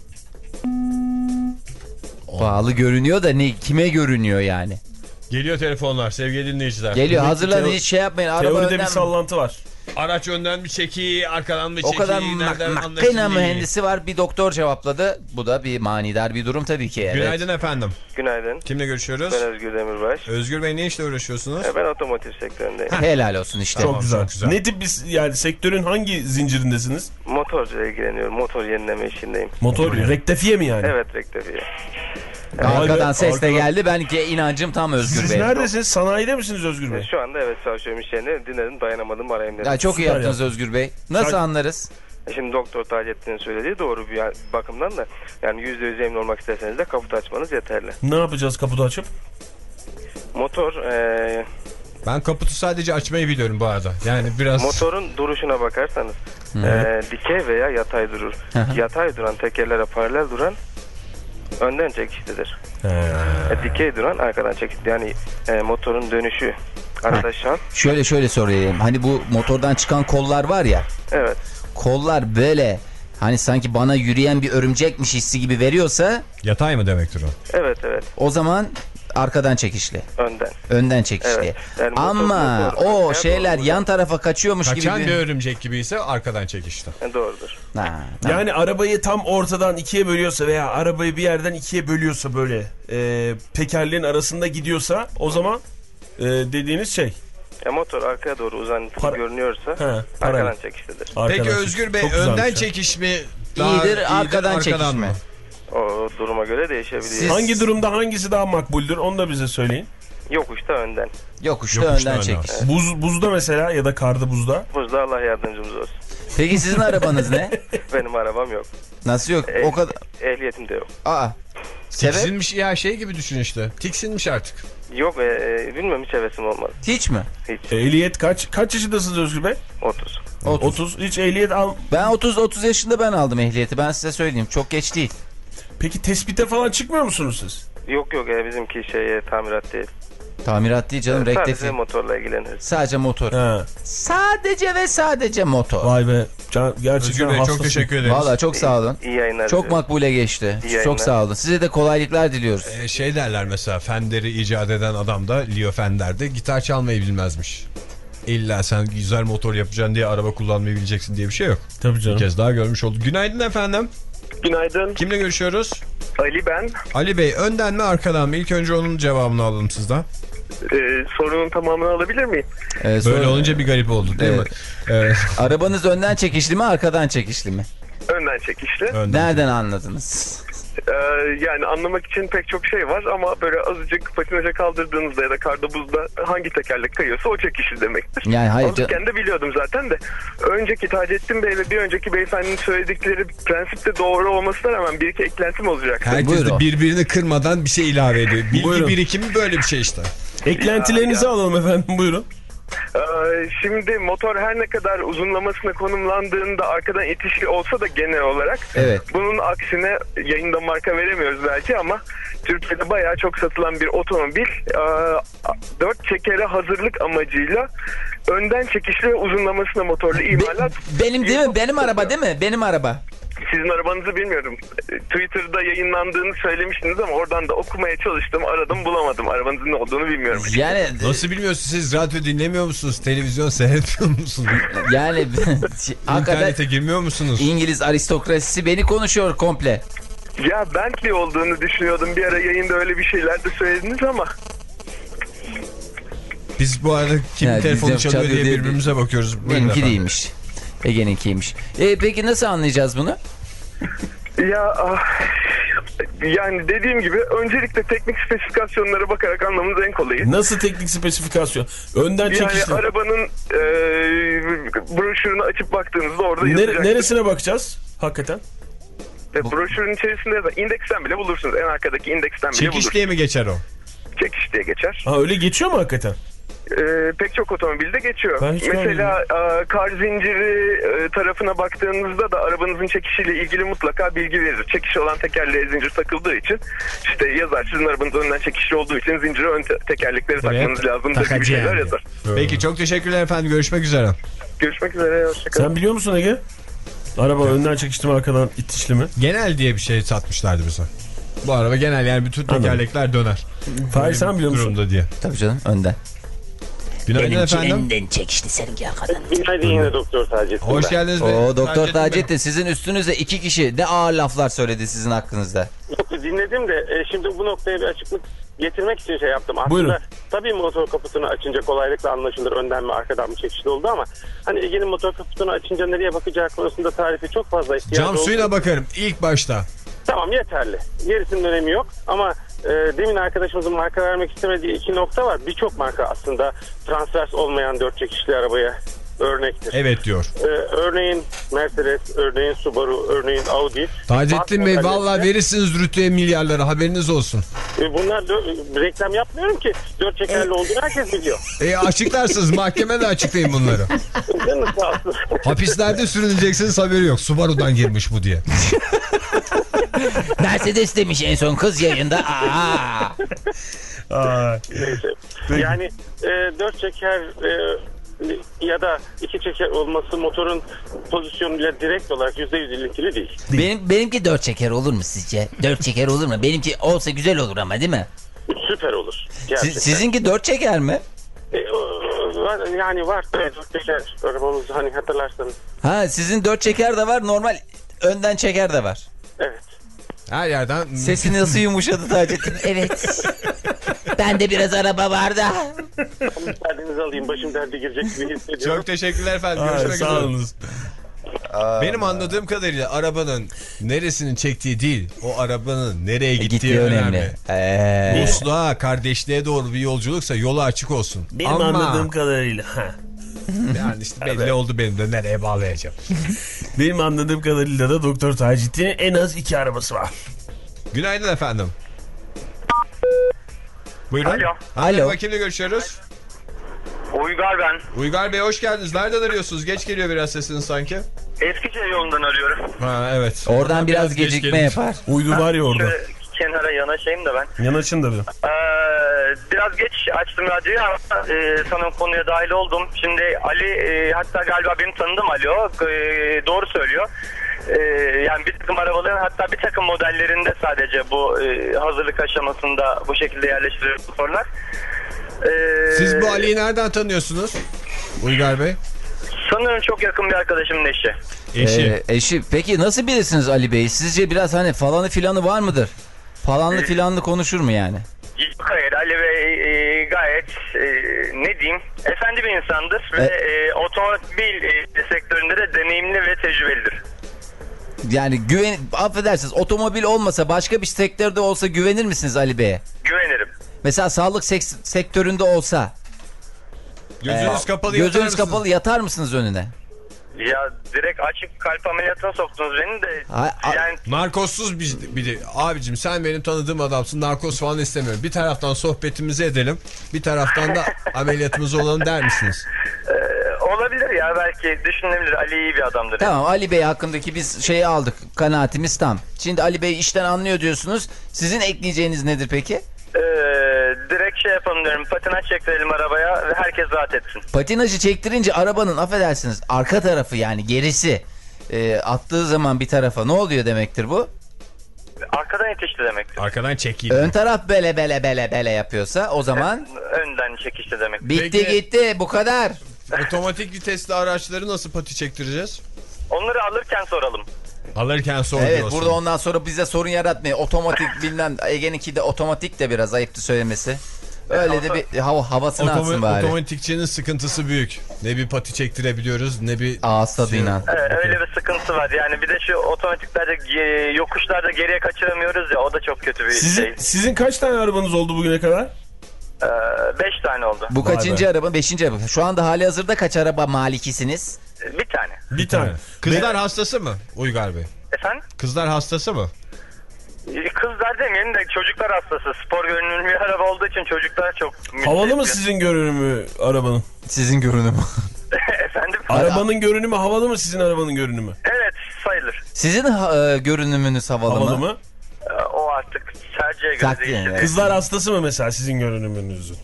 Bağlı görünüyor da ne, kime görünüyor yani? Geliyor telefonlar sevgili dinleyiciler. Geliyor, Buradaki hazırlanın, teo- hiç şey yapmayın. Araba Teoride önden bir sallantı var. Araç önden bir çeki, arkadan bir çeki. O kadar nereden mak- anlaşılıyor? makine mühendisi var, bir doktor cevapladı. Bu da bir manidar bir durum tabii ki. Evet. Günaydın efendim. Günaydın. Kimle görüşüyoruz? Ben Özgür Demirbaş. Özgür Bey, ne işle uğraşıyorsunuz? E, Ben otomotiv sektöründeyim. Helal olsun işte. Çok, Tamam, güzel. çok güzel. Ne tip bir, yani sektörün hangi zincirindesiniz? Motorcuyla ilgileniyorum. Motor yenileme işindeyim. Motor, rektifiye mi yani? Evet, rektifiye. Arkadan ses de arkadan- geldi. Ben ki inancım tam Özgür Siz Bey. neredesiniz? Sanayide misiniz Özgür Bey? E, Şu anda evet çalışıyorum iş yerine. Dinledim, dayanamadım, arayayım dedim. Ya çok iyi Süper yaptınız ya. Özgür Bey. Nasıl Sen- anlarız? E, Şimdi Doktor Taceddin'in söylediği doğru bir bakımdan da. Yani yüzde yüz emin olmak isterseniz de kaputu açmanız yeterli. Ne yapacağız kaputu açıp? Motor, e, Ben kaputu sadece açmayı biliyorum bu arada. Yani biraz... motorun duruşuna bakarsanız e, dikey veya yatay durur. Yatay duran, tekerlere paralel duran önden çekişlidir. E, dikey duran arkadan çekişli. Yani e, motorun dönüşü arada şans. Şöyle şöyle sorayım. Hani bu motordan çıkan kollar var ya. Evet. Kollar böyle hani sanki bana yürüyen bir örümcekmiş hissi gibi veriyorsa Yatay mı demektir o? Evet evet. o zaman arkadan çekişli. Önden. Önden çekişli. Evet. Yani motor- Ama motor o arkaya şeyler doğru yan tarafa kaçıyormuş Kaçan gibi. bir örümcek gibi ise arkadan çekişti. E, doğrudur. Ha, Yani arabayı tam ortadan ikiye bölüyorsa veya arabayı bir yerden ikiye bölüyorsa, böyle e, tekerleğin arasında gidiyorsa, o zaman e, dediğiniz şey. E, motor arkaya doğru uzantılı Para- görünüyorsa He, arkadan para- çekişlidir. Peki Arkadaşlar, Özgür Bey, çok güzelmiş önden ya. çekiş mi? daha İyidir, arkadan çekişme. mı? O duruma göre değişebiliyor. Siz- Hangi durumda hangisi daha makbuldür, onu da bize söyleyin. Yokuşta önden. Yokuşta, Yokuşta önden önden. çekiş. Buz, buzda mesela ya da karda buzda. Buzda Allah yardımcımız olsun. Peki sizin arabanız ne? Benim arabam yok. Nasıl yok? Eh- O kadar. Ehliyetim de yok. Aa. Sebep? Tiksinmiş ya, şey gibi düşün işte. Tiksinmiş artık. Yok e, e, bilmiyorum, hiç hevesim olmadı. Hiç mi? Hiç. Ehliyet kaç kaç yaşındasınız Özgür Bey? otuz. otuz. Hiç ehliyet al. Ben otuz otuz yaşında ben aldım ehliyeti. Ben size söyleyeyim. Çok geç değil. Peki tespite falan çıkmıyor musunuz siz? Yok yok e, bizimki şey e, tamirat değil. Tamirat değil canım. Sadece Rektifi. motorla ilgileniriz. Sadece motor. Ha. Sadece ve sadece motor. Vay be. Can, gerçekten Özgür Bey, çok hastasın. teşekkür ederiz. Valla çok sağ olun. İyi yayınlar. Çok diliyorum. makbule geçti. İyi Çok yayınlar. sağ olun. Size de kolaylıklar diliyoruz. Ee, şey derler mesela, Fender'i icat eden adam da, Leo Fender'de gitar çalmayı bilmezmiş. İlla sen güzel motor yapacaksın diye araba kullanmayı bileceksin diye bir şey yok. Tabii canım. Bir kez daha görmüş olduk. Günaydın efendim. Günaydın. Kimle görüşüyoruz? Ali ben. Ali Bey, önden mi arkadan mı? İlk önce onun cevabını alalım sizden. Ee, sorunun tamamını alabilir miyim? Ee, Böyle sonra- olunca bir garip oldu değil Evet. mi? Evet. Arabanız önden çekişli mi, arkadan çekişli mi? Önden çekişli. Önden. Nereden anladınız? Ee, yani anlamak için pek çok şey var ama böyle azıcık patinaja kaldırdığınızda ya da karda buzda hangi tekerlek kayıyorsa o çekişli demektir. Yani hayır. Alırken de biliyordum zaten de. Önceki Taceddin Bey ve bir önceki beyefendinin söyledikleri prensipte doğru olmasına rağmen bir iki eklentim olacak. Herkes Buyurun. de birbirini kırmadan bir şey ilave ediyor. Bilgi Buyurun. birikimi böyle bir şey işte. Eklentilerinizi Ya, ya. alalım efendim, buyurun. Ee, şimdi motor her ne kadar uzunlamasına konumlandığında arkadan itişli olsa da genel olarak Evet. bunun aksine yayında marka veremiyoruz belki ama Türkiye'de bayağı çok satılan bir otomobil e, dört çekere hazırlık amacıyla önden çekişli ve uzunlamasına motorlu imalat. Benim değil mi? Benim araba değil mi? Benim araba. sizin arabanızı bilmiyorum. Twitter'da yayınlandığını söylemiştiniz ama oradan da okumaya çalıştım. Aradım bulamadım. Arabanızın ne olduğunu bilmiyorum. Yani Nasıl bilmiyorsunuz, siz radyo dinlemiyor musunuz? Televizyon seyretmiyor musunuz? yani hakikaten İnternete girmiyor musunuz? İngiliz aristokrasisi beni konuşuyor komple. Ya Bentley olduğunu düşünüyordum. Bir ara yayında öyle bir şeyler de söylediniz ama. Biz bu arada kimin Ya, telefonu bizim çalıyor diye diye- birbirimize bakıyoruz. Buyurun Benimki efendim. değilmiş. Ege'ninkiymiş. E, peki nasıl anlayacağız bunu? Ya ah, yani dediğim gibi öncelikle teknik spesifikasyonlara bakarak anlamanız en kolayı. Nasıl teknik spesifikasyon? Önden Yani çekişli. arabanın e, broşürünü açıp baktığınızda orada Nere- yazacaktır. neresine bakacağız? Hakikaten. E, broşürün içerisinde de indeksten bile bulursunuz. En arkadaki indeksten bile Çekiş bulursunuz. diye mi geçer o? Çekiş diye geçer. Ha öyle geçiyor mu hakikaten? E, pek çok otomobilde geçiyor. Ben hiç Mesela e, kar zinciri e, tarafına baktığınızda da arabanızın çekişiyle ilgili mutlaka bilgi verir. Çekişi olan tekerleğe zincir takıldığı için işte yazar. Sizin arabanız önden çekişli olduğu için zincire ön te- tekerlekleri takmanız lazımdır gibi şeyler yazar. Peki çok teşekkürler efendim. Görüşmek üzere. Görüşmek üzere. Hoşçakalın. Sen biliyor musun Ege? Araba önden çekişli mi arkadan itişli mi? Genel diye bir şey satmışlardı bize. Bu araba genel, yani bütün tekerlekler döner. Fahir sen biliyor musun? Durumda diye. Tabii canım önden. Günaydın Benimki efendim. önden çekişli, seninki arkadan. Günaydın yine Doktor Taceddin. Hoş ben. geldiniz. O Doktor Taceddin Bey. Taceddin sizin üstünüzde iki kişi ne ağır laflar söyledi sizin hakkınızda. Yok, dinledim de e, şimdi bu noktaya bir açıklık getirmek için şey yaptım. Aslında Buyurun. tabii motor kaputunu açınca kolaylıkla anlaşılır önden mi arkadan mı çekişli oldu ama hani Ege'nin motor kaputunu açınca nereye bakacağı konusunda tarifi çok fazla ihtiyaç Cam oldu. suyuna bakarım ilk başta. Tamam, yeterli. Gerisinin önemi yok ama e, demin arkadaşımızın marka vermek istemediği iki nokta var. Birçok marka aslında transvers olmayan dört çekişli arabaya örnektir. Evet diyor. E, örneğin Mercedes, örneğin Subaru, örneğin Audi. Taceddin Bey Farklı valla modellerinde- verirsiniz rütüye milyarları, haberiniz olsun. E, bunlar dö- reklam yapmıyorum ki. Dört çekerli olduğunu herkes biliyor. E açıklarsınız, mahkemede açıklayın bunları. Canım sağ olsun. Hapislerde sürüneceksiniz, haberi yok. Subaru'dan girmiş bu diye. Mercedes demiş en son kız yayında. Aa. Neyse. Yani e, dört çeker e, ya da iki çeker olması motorun pozisyonuyla direkt olarak yüzde yüz ilintili değil. Benim, benimki dört çeker olur mu sizce? Dört çeker olur mu? Benimki olsa güzel olur ama değil mi? Süper olur. Siz, Gerçekten. sizinki dört çeker mi? E, o- var, yani var. Evet, dört çeker arabamız hani hatırlarsanız. Ha sizin dört çeker de var, normal önden çeker de var. Evet. Her yerden... Sesi nasıl yumuşadı Taceddin? Evet. Bende biraz araba var da. Müsaadenizi alayım. Başım derde girecek gibi hissediyorum. Çok teşekkürler efendim. Ay, Görüşmek sağ üzere. olunuz. Benim anladığım kadarıyla arabanın neresinin çektiği değil, o arabanın nereye gittiği, Gittiği önemli. önemli. Ee, Dostluğa, kardeşliğe doğru bir yolculuksa yolu açık olsun. Benim Ama anladığım kadarıyla. Ha. yani işte belli oldu benim de nereye bağlayacağım. Benim anladığım kadarıyla da Doktor Taceddin'in en az iki arabası var. Günaydın efendim. Buyurun. Alo. Alo. Alo. Kimle görüşüyoruz? Uygar ben. Uygar Bey hoş geldiniz. Nereden arıyorsunuz? Geç geliyor biraz sesiniz sanki. Eskişehir yolundan arıyorum. Ha evet. oradan biraz geç gecikme gelmiş. yapar. Uydu var ya orada. Şöyle kenara yanaşayım da ben. Yanaşın da bir. Ee, biraz geç açtım radyoyu ama e, sanırım konuya dahil oldum. Şimdi Ali e, hatta galiba benim tanıdığım Ali o. E, doğru söylüyor. E, yani bir takım arabaların hatta bir takım modellerinde sadece bu e, hazırlık aşamasında bu şekilde yerleştirilir motorlar. E, Siz bu Ali'yi nereden tanıyorsunuz? Uygar Bey. Sanırım çok yakın bir arkadaşımın eşi. Eşi. Ee, eşi. Peki nasıl birisiniz Ali Bey? Sizce biraz hani falanı filanı var mıdır? Falanlı filanlı konuşur mu yani? Yok, hayır, Ali Bey e, gayet e, ne diyeyim efendi bir insandır ve e, otomobil e, sektöründe de deneyimli ve tecrübelidir. Yani güven, affedersiniz, otomobil olmasa başka bir sektörde olsa güvenir misiniz Ali Bey'e? Güvenirim. Mesela sağlık sek- sektöründe olsa Gözünüz e, kapalı yatar gözünüz mısınız? kapalı yatar mısınız önüne? Ya direkt açık kalp ameliyatına soktunuz beni de. Ha, a- Yani Narkozsuz bir, bir de abicim sen benim tanıdığım adamsın, narkoz falan istemiyorum. Bir taraftan sohbetimizi edelim, bir taraftan da ameliyatımız olalım der misiniz? e, olabilir ya, belki düşünülebilir. Ali iyi bir adamdır. Tamam, Ali Bey hakkındaki biz şeyi aldık, kanaatimiz tam. Şimdi Ali Bey işten anlıyor diyorsunuz. Sizin ekleyeceğiniz nedir peki? E, direkt şey yapalım diyorum, patinaj çektirelim arabaya ve herkes rahat etsin. Patinajı çektirince arabanın, affedersiniz, arka tarafı yani gerisi e, attığı zaman bir tarafa ne oluyor demektir bu? Arkadan yetişti demektir. Arkadan çekildi. Ön taraf bele bele bele bele yapıyorsa o zaman Önden çekişti demektir. bitti Peki. gitti bu kadar. Otomatik vitesli araçları nasıl pati çektireceğiz? Onları alırken soralım. Alırken sor Evet diyorsun. burada ondan sonra bize sorun yaratmayın. Otomatik bilmem Ege'ninki de otomatik de biraz ayıptı söylemesi. Öyle de bir hava, havasını Otoma- atsın bari. Otomatikçinin sıkıntısı büyük. Ne bir pati çektirebiliyoruz ne bir... Ağız tadıyla. Evet, öyle bir sıkıntı var. Yani bir de şu otomatiklerde ge- yokuşlarda geriye kaçıramıyoruz ya, o da çok kötü bir Sizin, şey. sizin kaç tane arabanız oldu bugüne kadar? Ee, beş tane oldu. Bu kaçıncı araba? Beşinci araba. Şu anda hali hazırda kaç araba malikisiniz? Bir tane. Bir tane. Kızlar hastası mı Uygar Bey? Efendim? Kızlar hastası mı? Ee, Kızlar demeyelim de çocuklar hastası. Spor görünümlü bir araba olduğu için çocuklar çok... Havalı mı sizin görünümü arabanın? Sizin görünümü. Efendim? Arabanın görünümü havalı mı sizin arabanın görünümü? Evet, sayılır. Sizin e, görünümünüz havalı, Havalı mı? mı? Ee, o artık tercihe göre Takdir, değişir. evet. Kızlar hastası mı mesela sizin görünümünüzün?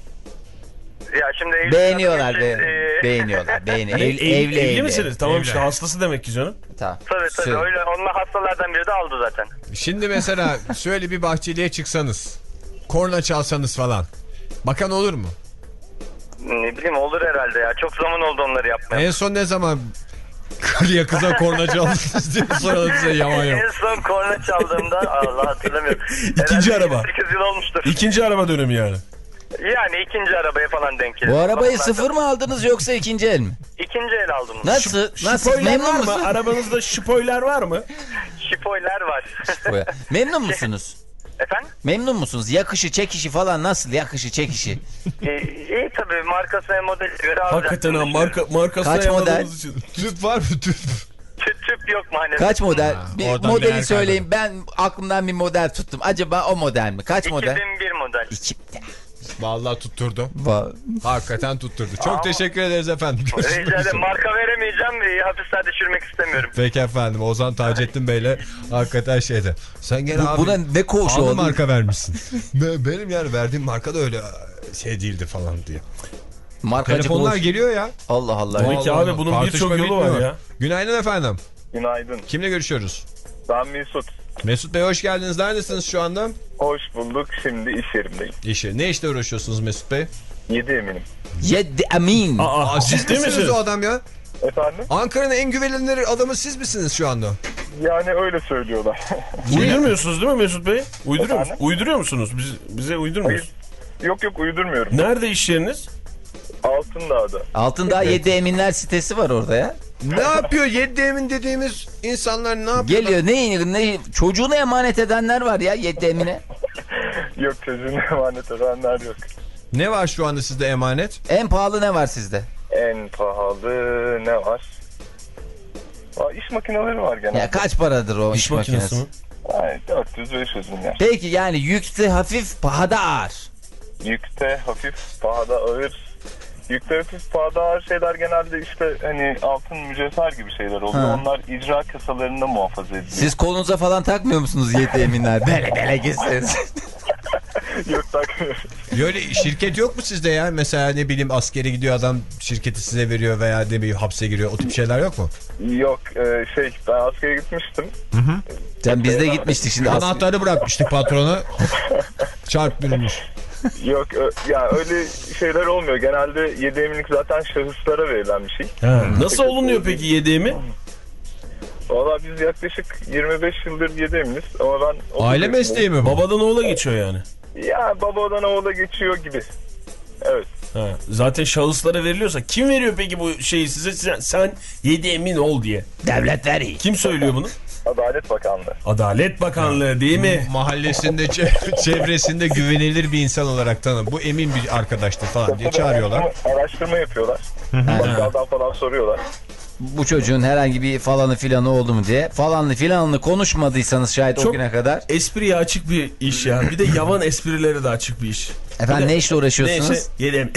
Ya şimdi evli Beğeniyorlar, için, be, e, beğeniyorlar. Beğeni, Ev- evli, ev- evli, evli. misiniz? Tamam Evli. işte hastası demek ki canım. Tamam. Tabii tabii, Söyle. öyle. Onlar hastalardan biri de aldı zaten. Şimdi mesela şöyle bir bahçeliğe çıksanız, korna çalsanız falan. Bakan olur mu? Ne bileyim, olur herhalde ya. Çok zaman oldu onları yapmaya. En son ne zaman karıya kıza korna çaldınız diye soralım size yaman yok. En son korna çaldığımda Allah hatırlamıyorum. İkinci Herhalde araba. sekiz yıl olmuştur. İkinci araba dönemi yani. Yani ikinci arabaya falan denk gelir. Bu arabayı Bak, sıfır mı aldınız yoksa ikinci el mi? İkinci el aldım. Nasıl? Nasıl? Şipoylar Memnun var mı? musun? Arabanızda şipoylar var mı? Şipoylar var. Memnun musunuz? Efendim? Memnun musunuz? Yakışı, çekişi falan nasıl? Yakışı, çekişi. Ee, iyi tabii, markası ve modeli göre Hakikaten ha, marka, markasına Kaç model? yamadığımız için. Tüp var mı tüp? Tüp, tüp yok maalesef. Kaç model? Ha, bir oradan modeli değer söyleyin. Ben aklımdan bir model tuttum. Acaba o model mi? Kaç model? iki bin bir model. İki. Vallahi tutturdu. Va- Hakikaten tutturdu. Çok teşekkür ederiz efendim. Rica Görüşmek ederim. üzere. Marka veremeyeceğim ve hapislerde düşürmek istemiyorum. Peki efendim. Ozan Taceddin Bey'le hakikaten şeyde. Sen gene Bu, abi buna ne koğuşu pahalı oldu? marka vermişsin. Be- Benim yani verdiğim marka da öyle şey değildi falan diye. Markacı Telefonlar koğuş. geliyor ya. Allah Allah. Demek ki Allah abi Allah. bunun Tartışma birçok yolu var bitmiyor. ya. Günaydın efendim. Günaydın. Kimle görüşüyoruz? Ben Mesut. Mesut Bey hoş geldiniz. Neredesiniz şu anda? Hoş bulduk. Şimdi iş yerimdeyim. İşi. Ne işle uğraşıyorsunuz Mesut Bey? Yedi eminim. Yedi emin. Aa, Siz ciddi misiniz misiniz? o adam ya? Efendim? Ankara'nın en güvenilir adamı siz misiniz şu anda? Yani öyle söylüyorlar. Uydurmuyorsunuz değil mi Mesut Bey? Uyduruyor, musunuz? Efendim? Uyduruyor musunuz? Biz, bize uydurmuyorsunuz. yok yok, uydurmuyorum. Nerede iş yeriniz? Altındağ'da. Altında yedi eminler sitesi var orada ya. Ne yapıyor? Yedi emin dediğimiz insanlar ne yapıyor? Geliyor ne, ne çocuğunu emanet edenler var ya yedi emine. Yok, çocuğunu emanet edenler yok. Ne var şu anda sizde emanet? En pahalı ne var sizde? En pahalı ne var? Aa, iş makineleri var genelde. Ya kaç paradır o iş, İş makinesi mi? Yani dört yüz beş yüz milyar. Peki yani yükte hafif pahada ağır. Yükte hafif, pahada ağır. Yükte hafif, pahada ağır şeyler genelde işte hani altın mücevher gibi şeyler oluyor. Ha. Onlar icra kasalarında muhafaza ediliyor. Siz kolunuza falan takmıyor musunuz yedi eminler? Bele bele gitseniz. Yok, takmıyorum. Böyle şirket yok mu sizde ya? Mesela ne bileyim askere gidiyor adam şirketi size veriyor veya ne bileyim hapse giriyor. O tip şeyler yok mu? Yok, e, şey ben askere gitmiştim. Sen biz de gitmiştik şimdi. aslında. Anahtarı bırakmıştık patrona. Çarp bürünmüş. Yok, ö- ya öyle şeyler olmuyor. Genelde yedi eminlik zaten şahıslara verilen bir şey. Ha. Nasıl olunuyor peki yediğimi? Valla biz yaklaşık yirmi beş yıldır yedi eminiz ama ben... Aile mesleği mi bu? Babadan oğula geçiyor yani. Ya babadan oğula geçiyor gibi. Evet. Ha. Zaten şahıslara veriliyorsa kim veriyor peki bu şeyi size? Sen, sen yedi emin ol diye. Devlet veriyor. Kim söylüyor bunu? Adalet Bakanlığı. Adalet Bakanlığı değil mi? Mahallesinde, çe- çevresinde güvenilir bir insan olarak tanım. Bu emin bir arkadaştır falan diye çağırıyorlar. Araştırma, araştırma yapıyorlar. Bakkaldan falan soruyorlar. Bu çocuğun herhangi bir falanı filanı oldu mu diye. Falanlı filanlı konuşmadıysanız şayet Çok- o güne kadar. Espriye açık bir iş ya. Bir de yavan esprileri de açık bir iş. Efendim ne işle uğraşıyorsunuz? Neyse yedim.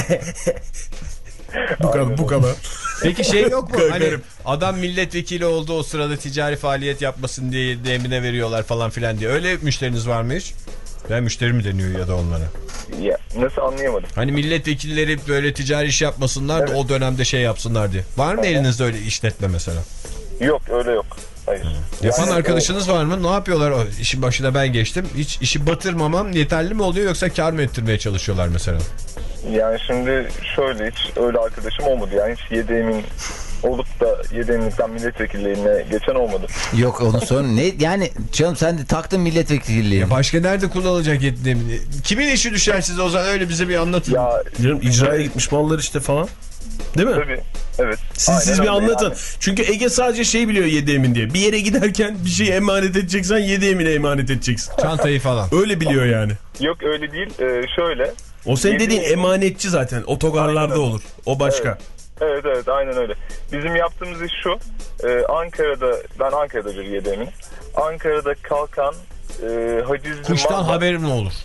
bu kadar, bu kadar. Peki şey yok mu? Hani Garip. adam milletvekili oldu o sırada ticari faaliyet yapmasın diye demine veriyorlar falan filan diye. Öyle müşteriniz var mı hiç? Ben müşteri mi deniyor ya da onlara? Ya, nasıl, anlayamadım. Hani milletvekilleri böyle ticari iş yapmasınlar da o dönemde şey yapsınlar diye. Var mı elinizde öyle işletme mesela? Yok öyle yok. Hayır. Yapan Yani arkadaşınız var mı? Ne yapıyorlar? O işin başına ben geçtim. Hiç işi batırmamam yeterli mi oluyor yoksa kar mı ettirmeye çalışıyorlar mesela? Yani şimdi şöyle hiç öyle arkadaşım olmadı. Yani hiç yedeğimin olup da yedeğimlikten milletvekilliğine geçen olmadı. Yok onu sorun. Ne yani canım sen de taktın milletvekilliği. Ya başka nerede kullanılacak yeteneğini? Kimin işi düşer size o zaman öyle bize bir anlatın. Ya Canım icraya gitmiş mallar işte falan. Değil mi? tabii. Evet. Siz, Aynen siz bir öyle anlatın. yani. Çünkü Ege sadece şey biliyor yedi emin diye. Bir yere giderken bir şey emanet edeceksen yedi emine emanet edeceksin. Çantayı falan. Öyle biliyor yani. Yok öyle değil. Ee, şöyle. O senin Yedi dediğin emin- emanetçi zaten. Otogarlarda Aynen. olur. O başka. Evet. Evet evet aynen öyle. Bizim yaptığımız iş şu. Ee, Ankara'da ben Ankara'da bir yedeğimim. Ankara'da kalkan e, hacizli Kuştan mallar, haberim ne olur?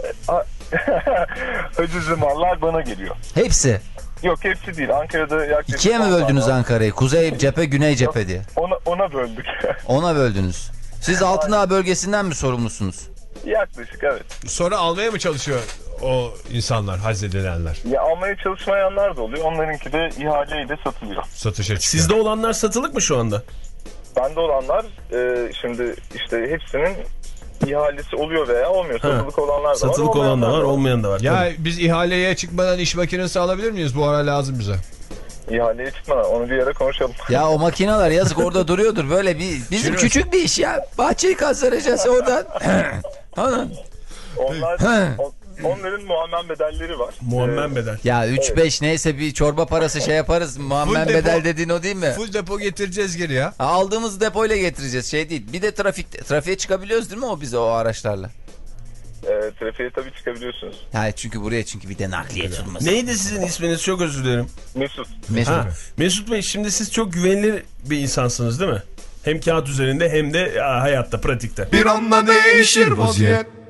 hacizli mallar bana geliyor. Hepsi. Yok hepsi değil. Ankara'da yaklaşık İkiye mi on böldünüz tane var. Ankara'yı? Kuzey cephe, güney cephe diye. Ona, ona böldük. Ona böldünüz. Siz Altındağ bölgesinden mi sorumlusunuz? Yaklaşık evet. Sonra almaya mı çalışıyor o insanlar, hazredilenler? Ya almaya çalışmayanlar da oluyor. Onlarınki de ihaleyle satılıyor. Satışa çıkıyor. Sizde olanlar satılık mı şu anda? Bende olanlar e, şimdi işte hepsinin ihalesi oluyor veya olmuyor. Ha. Satılık olanlar da var. Satılık olan da olmayanlar var, olmayan da var. Ya Tabii. biz ihaleye çıkmadan iş makinesi alabilir miyiz? Bu ara lazım bize. İhaleye çıkmadan onu bir yere konuşalım. Ya o makineler yazık orada duruyordur böyle bir bizim Şunu- küçük bir iş ya. Bahçeyi kazanacağız oradan. Anam. Onlar, on, onların muammen bedelleri var. Muammen Ee, bedel. Ya üç beş neyse bir çorba parası şey yaparız. Muammen Full bedel depo- dediğin o değil mi? Full depo getireceğiz geri ya. Ha, aldığımız depoyla getireceğiz şey değil. Bir de trafik trafiğe çıkabiliyoruz değil mi o bize o araçlarla? e, trafiğe tabii çıkabiliyorsunuz. Ha çünkü buraya çünkü bir de nakliye firması. Neydi sizin isminiz? Çok özür dilerim. Mesut. Mesut. Ha, Mesut Bey şimdi siz çok güvenilir bir insansınız değil mi? Hem kağıt üzerinde hem de ya, hayatta, pratikte. Bir anda değişir vaziyet.